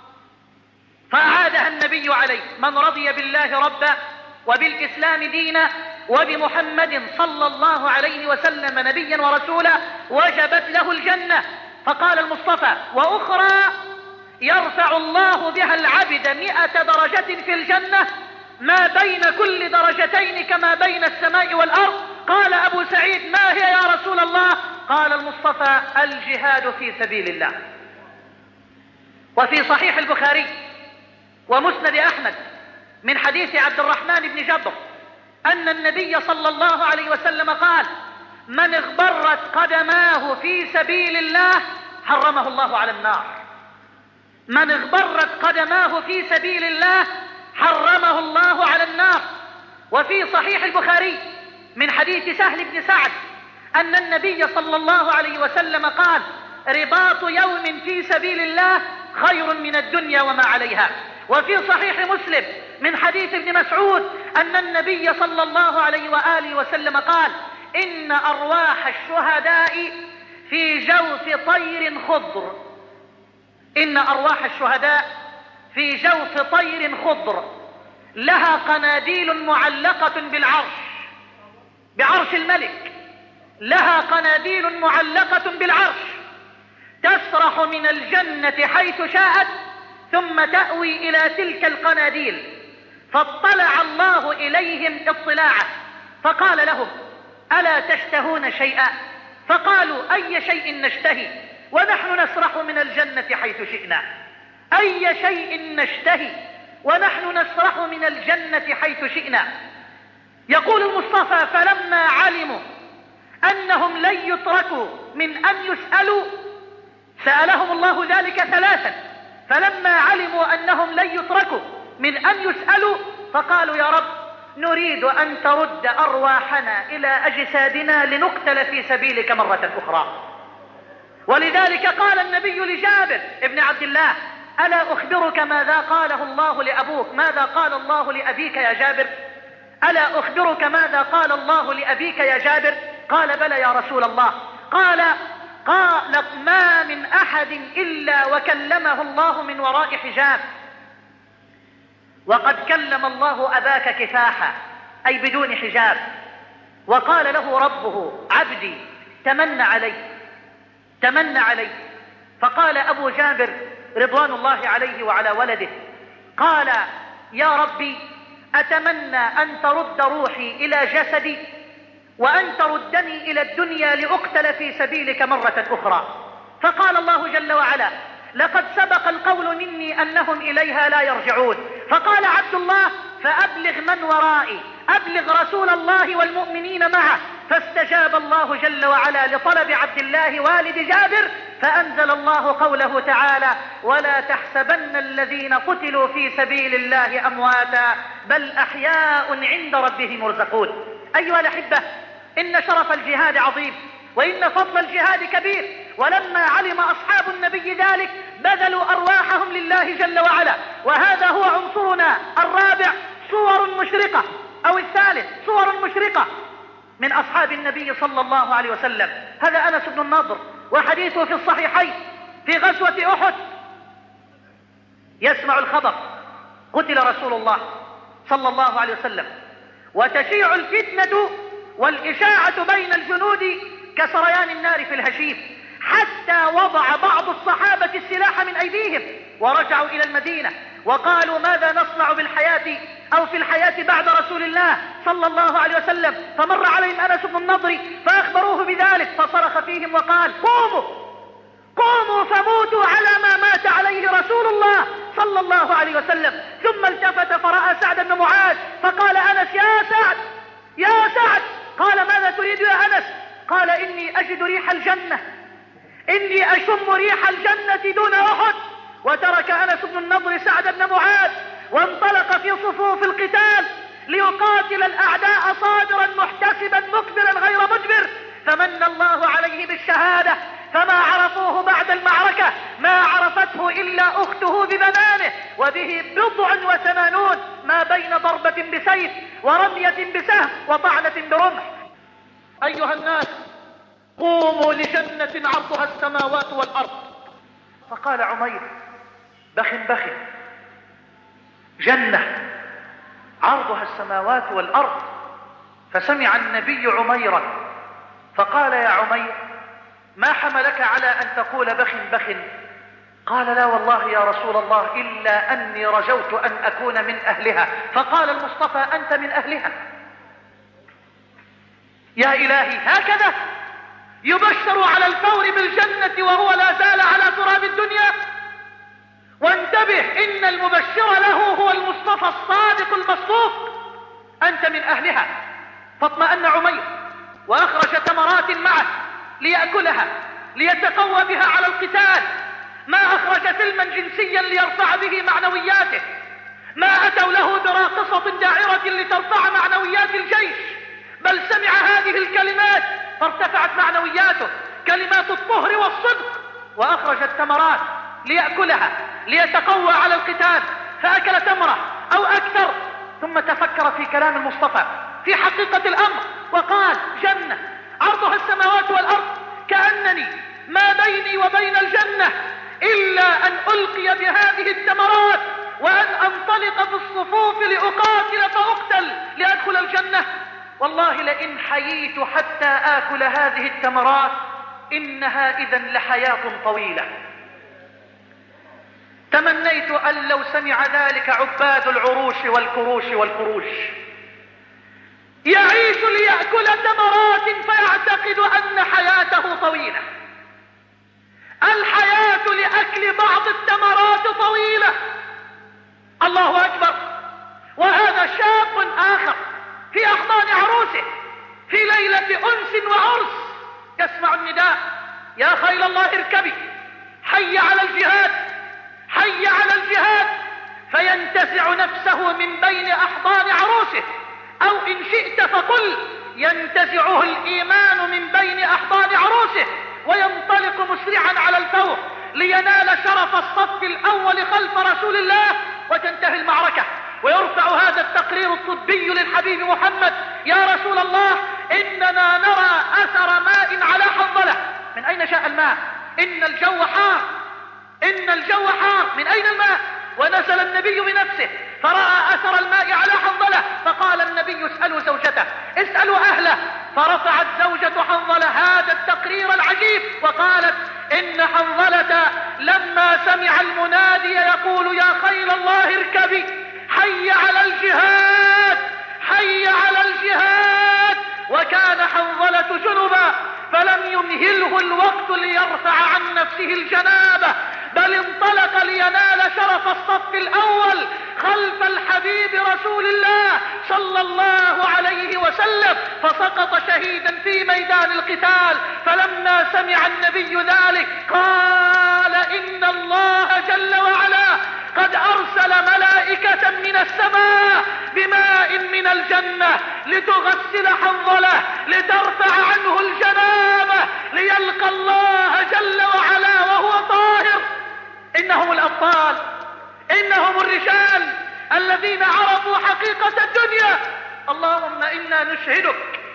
فأعادها النبي عليه من رضي بالله ربا وبالإسلام دينا وبمحمد صلى الله عليه وسلم نبيا ورسولا وجبت له الجنة. فقال المصطفى وأخرى يرفع الله بها العبد مئة درجة في الجنة ما بين كل درجتين كما بين السماء والأرض. قال أبو سعيد ما هي يا رسول الله؟ قال المصطفى الجهاد في سبيل الله. وفي صحيح البخاري ومسند أحمد من حديث عبد الرحمن بن جبر أن النبي صلى الله عليه وسلم قال من اغبرت قدماه في سبيل الله حرمه الله على النار. من اغبرت قدماه في سبيل الله حرمه الله على النار. وفي صحيح البخاري من حديث سهل بن سعد أن النبي صلى الله عليه وسلم قال رباط يوم في سبيل الله خير من الدنيا وما عليها. وفي صحيح مسلم من حديث ابن مسعود أن النبي صلى الله عليه وآله وسلم قال إن أرواح الشهداء في جوف طير خضر إن أرواح الشهداء في جوف طير خضر لها قناديل معلقة بالعرش بعرش الملك لها قناديل معلقة بالعرش تسرح من الجنة حيث شاءت ثم تأوي إلى تلك القناديل. فاطلع الله إليهم اطلاعا فقال لهم ألا تشتهون شيئا؟ فقالوا أي شيء نشتهي ونحن نسرح من الجنة حيث شئنا. أي شيء نشتهي ونحن نسرح من الجنة حيث شئنا. يقول المصطفى: فلما علموا أنهم لن يتركوا من أن يسألوا سألهم الله ذلك ثلاثا. فلما علموا أنهم لن يتركوا من أن يسألوا فقالوا: يا رب، نريد أن ترد أرواحنا إلى أجسادنا لنقتل في سبيلك مرة أخرى. ولذلك قال النبي لجابر ابن عبد الله: ألا أخبرك ماذا قاله الله لأبوك ماذا قال الله لأبيك يا جابر؟ ألا أخبرك ماذا قال الله لأبيك يا جابر؟ قال: بلى يا رسول الله. قال: قال: ما من أحد إلا وكلمه الله من وراء حجاب، وقد كلم الله أباك كفاحا، أي بدون حجاب، وقال له ربه: عبدي تمنى علي تمنى علي. فقال أبو جابر رضوان الله عليه وعلى ولده: قال: يا ربي، أتمنى أن ترد روحي إلى جسدي وأن تردني إلى الدنيا لأقتل في سبيلك مرة أخرى. فقال الله جل وعلا: لقد سبق القول مني أنهم إليها لا يرجعون. فقال عبد الله: فأبلغ من ورائي، أبلغ رسول الله والمؤمنين معه. فاستجاب الله جل وعلا لطلب عبد الله والد جابر، فأنزل الله قوله تعالى: ولا تحسبن الذين قتلوا في سبيل الله أمواتا بل أحياء عند ربهم يرزقون. أيها الأحبة، إن شرف الجهاد عظيم، وإن فضل الجهاد كبير. ولما علم أصحاب النبي ذلك بذلوا أرواحهم لله جل وعلا. وهذا هو عنصرنا الرابع: صور مشرقة، أو الثالث صور مشرقة من أصحاب النبي صلى الله عليه وسلم. هذا أنس بن النضر، وحديثه في الصحيحين في غزوة أحد. يسمع الخبر: قتل رسول الله صلى الله عليه وسلم، وتشيع الفتنة والإشاعة بين الجنود كسريان النار في الهشيم، حتى وضع بعض الصحابة السلاح من أيديهم ورجعوا إلى المدينة وقالوا: ماذا نصنع بالحياة أو في الحياة بعد رسول الله صلى الله عليه وسلم؟ فمر عليهم أنس بن النضر فأخبروه بذلك، فصرخ فيهم وقال: قوموا قوموا فموتوا على ما مات عليه رسول الله صلى الله عليه وسلم. ثم التفت فرأى سعد بن معاذ فقال أنس: يا سعد يا سعد. قال: ماذا تريد يا أنس؟ قال: إني أجد ريح الجنة إني أشم ريح الجنة دون أحد. وترك أنس بن النضر سعد بن معاذ وانطلق في صفوف القتال ليقاتل الأعداء صابرا محتسبا مقبلا غير مدبر. فمن الله عليه بالشهادة، فما عرفوه بعد المعركة ما عرفته إلا أخته ببنانه، وبه بضع وثمانون ما بين ضربة بسيف ورمية بسهم وطعنة برمح. أيها الناس، قوموا لجنة عرضها السماوات والأرض. فقال عمير: بخ بخ، جنة عرضها السماوات والأرض. فسمع النبي عميرا فقال: يا عمير، ما حملك على أن تقول بخ بخ؟ قال: لا والله يا رسول الله، إلا أني رجوت أن أكون من أهلها. فقال المصطفى: أنت من أهلها. يا إلهي، هكذا يبشر على الفور بالجنة وهو لا زال على تراب الدنيا؟ وانتبه، إن المبشر له هو المصطفى الصادق المصدوق. أنت من أهلها. فاطمأن عمير وأخرج تمرات معه ليأكلها ليتقوى بها على القتال. ما أخرج سلما جنسيا ليرفع به معنوياته، ما أتوا له براقصة داعرة لترفع معنويات الجيش، بل سمع هذه الكلمات فارتفعت معنوياته، كلمات الطهر والصدق. وأخرج التمرات ليأكلها ليتقوى على القتال، فأكل تمرة أو أكثر، ثم تفكر في كلام المصطفى في حقيقة الأمر وقال: جنة عرضها السماوات والأرض، كأنني ما بيني وبين الجنة إلا أن ألقي بهذه التمرات وأن أنطلق في الصفوف لأقاتل فأقتل لأدخل الجنة. والله لئن حييت حتى آكل هذه التمرات إنها إذن لحياة طويلة. تمنيت أن لو سمع ذلك عباد العروش والكروش والفروش، يعيش ليأكل تمرات فيعتقد أن حياته طويلة. الحياة لأكل بعض التمرات طويلة، الله أكبر. وهذا شاب آخر في أحضان عروسه في ليلة أنس وعرس يسمع النداء: يا خيل الله اركبي، حي على الجهاد، حي على الجهاد. فينتزع نفسه من بين أحضان عروسه، أو إن شئت فقل ينتزعه الإيمان من بين أحضان عروسه، وينطلق مسرعا على الفور لينال شرف الصف الأول خلف رسول الله، وتنتهي المعركة. ويرفع هذا التقرير الطبي للحبيب محمد: يا رسول الله، إننا نرى أثر ماء على حنظلة. من أين جاء الماء؟ إن الجو حار، إن الجو حار. من أين الماء؟ ونزل النبي بنفسه فرأى أثر الماء على حنظلة، فقال النبي: اسألوا زوجته، اسألوا أهله. فرفعت زوجة حنظلة هذا التقرير العجيب وقالت: إن حنظلة لما سمع المنادي يقول: يا خيل الله اركبي، حي على الجهاد، حي على الجهاد، وكان حنظلة جنبا، فلم يمهله الوقت ليرفع عن نفسه الجنابة، بل انطلق لينال شرف الصف الأول خلف الحبيب رسول الله صلى الله عليه وسلم، فسقط شهيدا في ميدان القتال. فلما سمع النبي ذلك قال: إن الله جل وعلا قد أرسل ملائكة من السماء بماء من الجنة لتغسل حنظلة، لترفع عنه الجنابة، ليلقى الله جل وعلا وهو طاهر. إنهم الأبطال، إنهم الرجال الذين عرفوا حقيقة الدنيا. اللهم إنا نشهدك،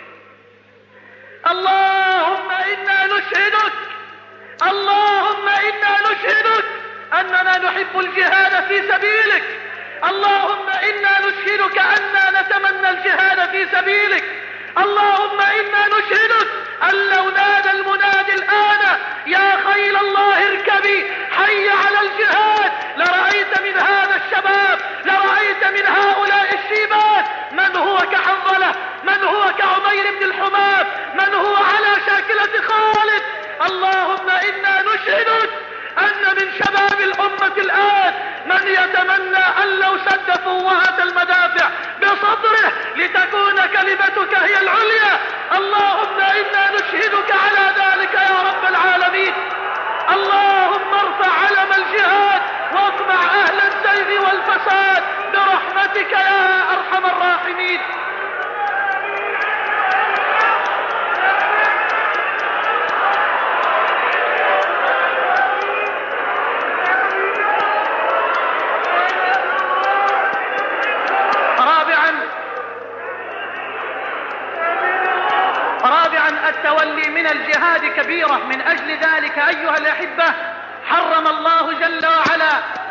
اللهم إنا نشهدك، اللهم إنا نشهدك أننا نحب الجهاد في سبيلك. اللهم إنا نشهدك أننا نتمنى الجهاد في سبيلك. اللهم إنا نشهدك أن لو نادى المنادي الآن: يا خيل الله اركبي، حي على الجهاد، لرأيت من هذا الشباب، لرأيت من هؤلاء الشيبات من هو كحنظلة، من هو كعمير بن الحمام، من هو على شاكلة خالد. اللهم إنا نشهدك أن من شباب الأمة الآن من يتمنى أن لو سد فوهة المدافع بصدره لتكون كلمتك هي العليا. اللهم إنا نشهدك على ذلك يا رب العالمين. اللهم ارفع علم الجهاد واقمع أهل الزيغ والفساد برحمتك يا أرحم الراحمين. التولي من الجهاد كبيرة. من أجل ذلك أيها الأحبة حرم الله جل وعلا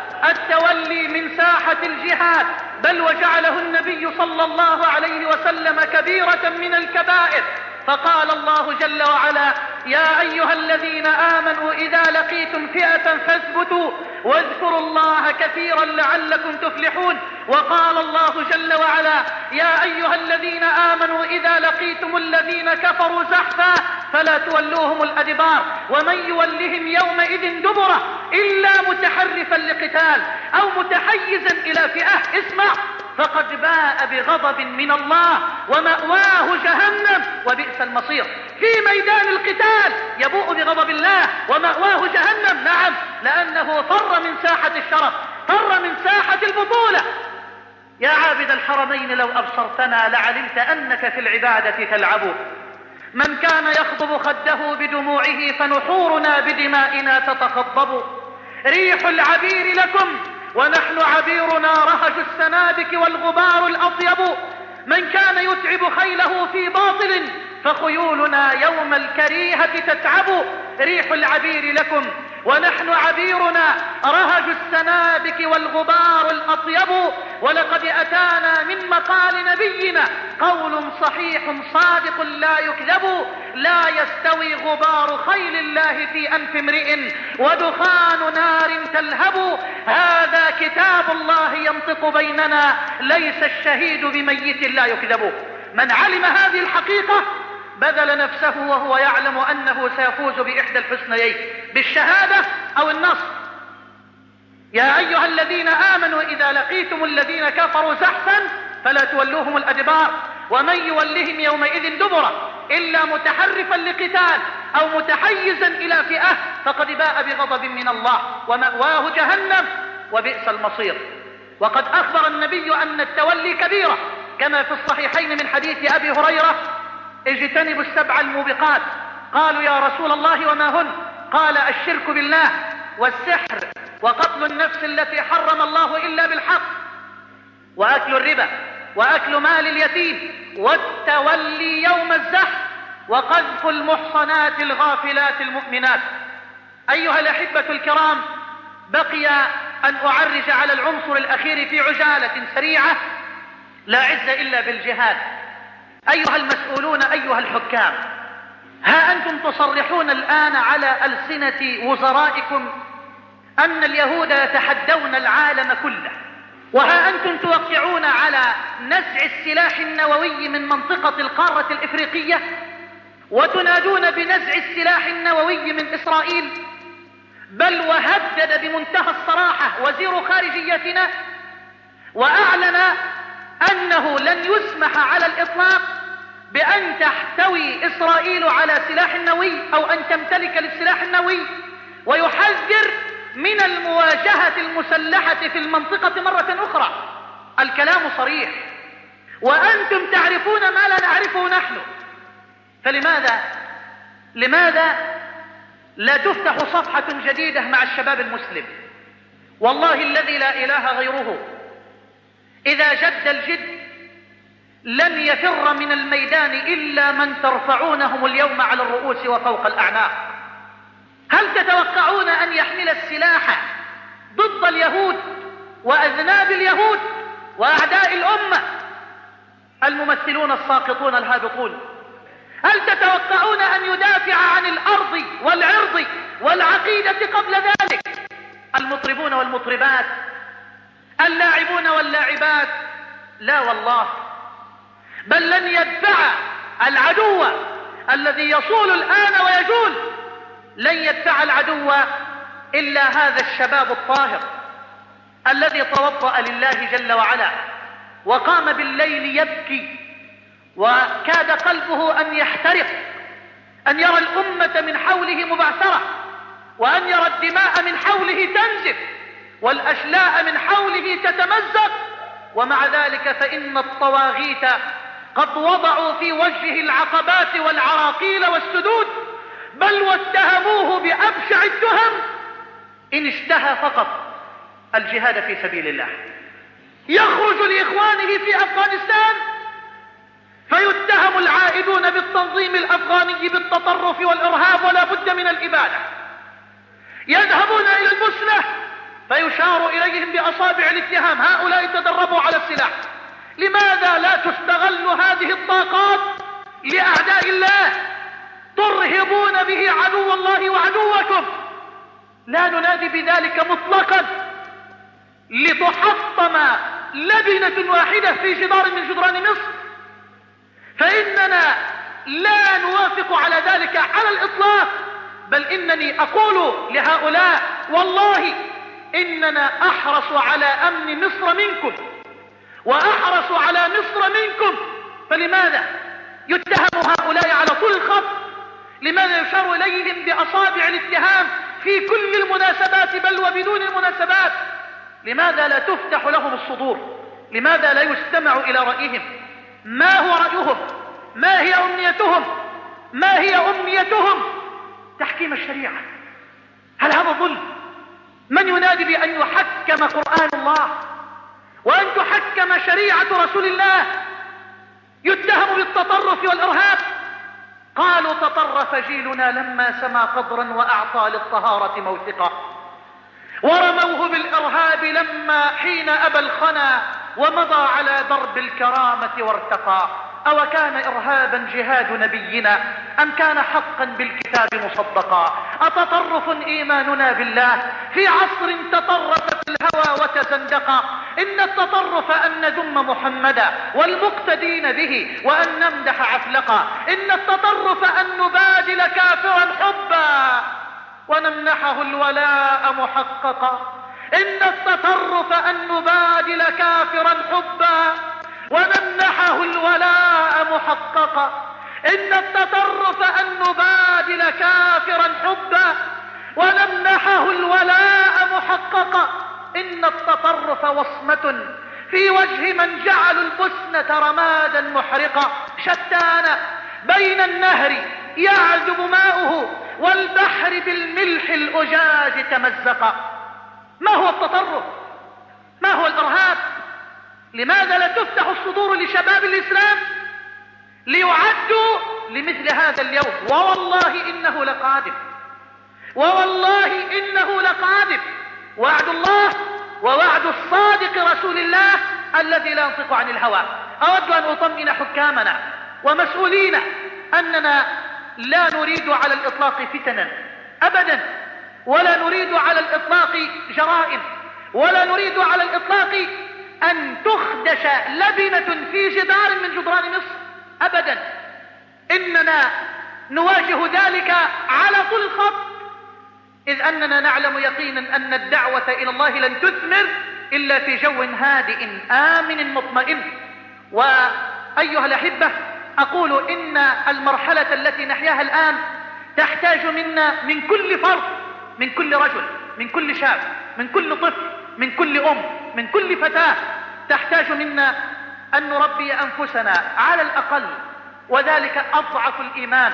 التولي من ساحة الجهاد، بل وجعله النبي صلى الله عليه وسلم كبيرة من الكبائر. فقال الله جل وعلا: يا أيها الذين آمنوا إذا لقيتم فئة فاثبتوا واذكروا الله كثيرا لعلكم تفلحون. وقال الله جل وعلا: يا أيها الذين آمنوا إذا لقيتم الذين كفروا زحفا فلا تولوهم الأدبار ومن يولهم يومئذ دبره إلا متحرفا لقتال أو متحيزا إلى فئة، اسمع، فقد باء بغضب من الله ومأواه جهنم وبئس المصير. في ميدان القتال يبوء بغضب الله ومأواه جهنم، نعم، لأنه فر من ساحة الشرف، فر من ساحة البطولة. يا عابد الحرمين لو أبصرتنا لعلمت أنك في العبادة تلعب. من كان يخضب خده بدموعه فنحورنا بدمائنا تتخضب. ريح العبير لكم ونحن عبيرنا رهج السنابك والغبار الأطيب. من كان يتعب خيله في باطل فخيولنا يوم الكريهة تتعب. ريح العبير لكم ونحن عبيرنا رهج السنابك والغبار الأطيب. ولقد أتانا من مقال نبينا قول صحيح صادق لا يكذب. لا يستوي غبار خيل الله في أنف امرئ ودخان نار تلهب. هذا كتاب الله ينطق بيننا ليس الشهيد بميت لا يكذب. من علم هذه الحقيقة بذل نفسه وهو يعلم أنه سيفوز بإحدى الحسنيين، بالشهادة أو النصر. يا أيها الذين آمنوا إذا لقيتم الذين كفروا زحفا فلا تولوهم الأدبار ومن يولهم يومئذ دبره إلا متحرفا لقتال أو متحيزا إلى فئة فقد باء بغضب من الله ومأواه جهنم وبئس المصير. وقد أخبر النبي أن التولي كبيرة كما في الصحيحين من حديث أبي هريرة: اجتنبوا السبع الموبقات. قالوا يا رسول الله وما هن؟ قال: الشرك بالله والسحر وقتل النفس التي حرم الله إلا بالحق وأكل الربا وأكل مال اليتيم والتولي يوم الزحف وقذف المحصنات الغافلات المؤمنات. أيها الأحبة الكرام، بقي أن أعرج على العنصر الأخير في عجالة سريعة: لا عز إلا بالجهاد. أيها المسؤولون، أيها الحكام، ها أنتم تصرحون الآن على ألسنة وزرائكم أن اليهود يتحدون العالم كله، وها أنتم توقعون على نزع السلاح النووي من منطقة القارة الإفريقية، وتنادون بنزع السلاح النووي من إسرائيل. بل وهدد بمنتهى الصراحة وزير خارجيتنا وأعلن أنه لن يسمح على الإطلاق بأن تحتوي إسرائيل على سلاح نووي أو أن تمتلك للسلاح النووي، ويحذر من المواجهة المسلحة في المنطقة مرة أخرى. الكلام صريح وأنتم تعرفون ما لا نعرفه نحن. فلماذا لماذا لا تفتح صفحة جديدة مع الشباب المسلم؟ والله الذي لا إله غيره إذا جد الجد لن يفر من الميدان إلا من ترفعونهم اليوم على الرؤوس وفوق الأعناق. هل تتوقعون أن يحمل السلاح ضد اليهود وأذناب اليهود وأعداء الأمة الممثلون الساقطون الهابطون؟ هل تتوقعون أن يدافع عن الأرض والعرض والعقيدة قبل ذلك المطربون والمطربات، اللاعبون واللاعبات؟ لا والله، بل لن يدفع العدو الذي يصول الآن ويجول، لن يدفع العدو إلا هذا الشباب الطاهر الذي توضأ لله جل وعلا وقام بالليل يبكي وكاد قلبه أن يحترق، أن يرى الأمة من حوله مبعثرة، وأن يرى الدماء من حوله تنزف والأشلاء من حوله تتمزق، ومع ذلك فإن الطواغيت قد وضعوا في وجهه العقبات والعراقيل والسدود، بل واتهموه بأبشع التهم إن اشتهى فقط الجهاد في سبيل الله. يخرج لإخوانه في أفغانستان فيتهم العائدون بالتنظيم الأفغاني بالتطرف والإرهاب ولا بد من الإبادة. يذهبون إلى البوسنة فيشار إليهم بأصابع الاتهام: هؤلاء تدربوا على السلاح. لماذا لا تستغل هذه الطاقات لأعداء الله ترهبون به عدو الله وعدوكم؟ لا ننادي بذلك مطلقا لتحطم لبنة واحدة في جدار من جدران مصر، فإننا لا نوافق على ذلك على الإطلاق. بل إنني أقول لهؤلاء: والله إننا أحرص على أمن مصر منكم وأحرص على مصر منكم. فلماذا يتهم هؤلاء على طول الخط؟ لماذا يشار إليهم بأصابع الاتهام في كل المناسبات بل وبدون المناسبات؟ لماذا لا تفتح لهم الصدور؟ لماذا لا يستمع إلى رأيهم؟ ما هو رأيهم؟ ما هي أمنيتهم؟ ما هي أمنيتهم؟ تحكيم الشريعة. هل هذا ظلم؟ من ينادي بأن يحكم قرآن الله وأن تحكم شريعة رسول الله يتهم بالتطرف والإرهاب؟ قالوا: تطرف جيلنا لما سما قدرا وأعطى للطهارة موثقا، ورموه بالإرهاب لما حين أبى الخنا ومضى على درب الكرامة وارتقى. أو كان إرهابا جهاد نبينا أم كان حقا بالكتاب مصدقا؟ أتطرف إيماننا بالله في عصر تطرفت الهوى وتزندقا؟ إن التطرف أن نذم محمدا والمقتدين به وأن نمدح عفلقا، إن التطرف أن نبادل كافرا حبا ونمنحه الولاء محققا، إن التطرف أن نبادل كافرا حبا ونمنحه الولاء محققا. إن التطرف أن نبادل كافرا حبا ونمنحه الولاء محققا. إن التطرف وصمة في وجه من جعلوا البسنة رمادا محرقا، شتان بين النهر يعذب ماؤه والبحر بالملح الأجاج تمزقا. ما هو التطرف؟ ما هو الإرهاب؟ لماذا لا تفتح الصدور لشباب الإسلام ليعدوا لمثل هذا اليوم؟ ووالله إنه لقادم، ووالله إنه لقادم، وعد الله ووعد الصادق رسول الله الذي لا ينطق عن الهوى. أود أن أطمئن حكامنا ومسؤولينا أننا لا نريد على الإطلاق فتنا أبدا، ولا نريد على الإطلاق جرائم، ولا نريد على الإطلاق أن تخدش لبنة في جدار من جدران مصر أبدا. إننا نواجه ذلك على طول الخط، إذ أننا نعلم يقينا أن الدعوة إلى الله لن تثمر إلا في جو هادئ آمن مطمئن. وأيها الأحبة، أقول إن المرحلة التي نحياها الآن تحتاج منا من كل فرد، من كل رجل، من كل شاب، من كل طفل، من كل أم، من كل فتاة، تحتاج منا أن نربي أنفسنا على الأقل، وذلك أضعف الإيمان،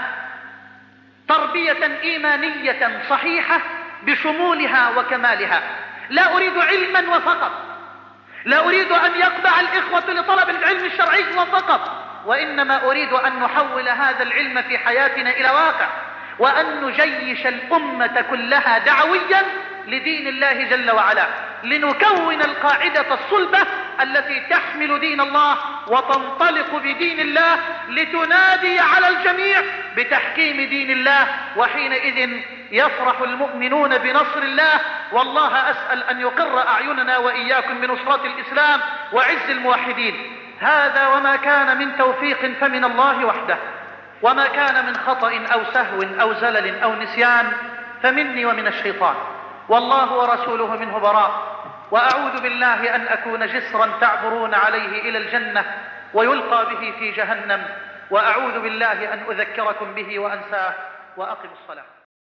تربية إيمانية صحيحة بشمولها وكمالها. لا أريد علما وفقط، لا أريد أن يقبع الإخوة لطلب العلم الشرعي وفقط، وإنما أريد أن نحول هذا العلم في حياتنا إلى واقع، وأن نجيش الأمة كلها دعويا لدين الله جل وعلا، لنكون القاعدة الصلبة التي تحمل دين الله وتنطلق بدين الله لتنادي على الجميع بتحكيم دين الله، وحينئذ يفرح المؤمنون بنصر الله. والله أسأل أن يقر أعيننا وإياكم بنصرة الإسلام وعز الموحدين. هذا وما كان من توفيق فمن الله وحده، وما كان من خطأ أو سهو أو زلل أو نسيان فمني ومن الشيطان، والله ورسوله منه براء. وأعوذ بالله أن أكون جسرا تعبرون عليه إلى الجنة ويلقى به في جهنم، وأعوذ بالله أن أذكركم به وأنساه. وأقم الصلاة.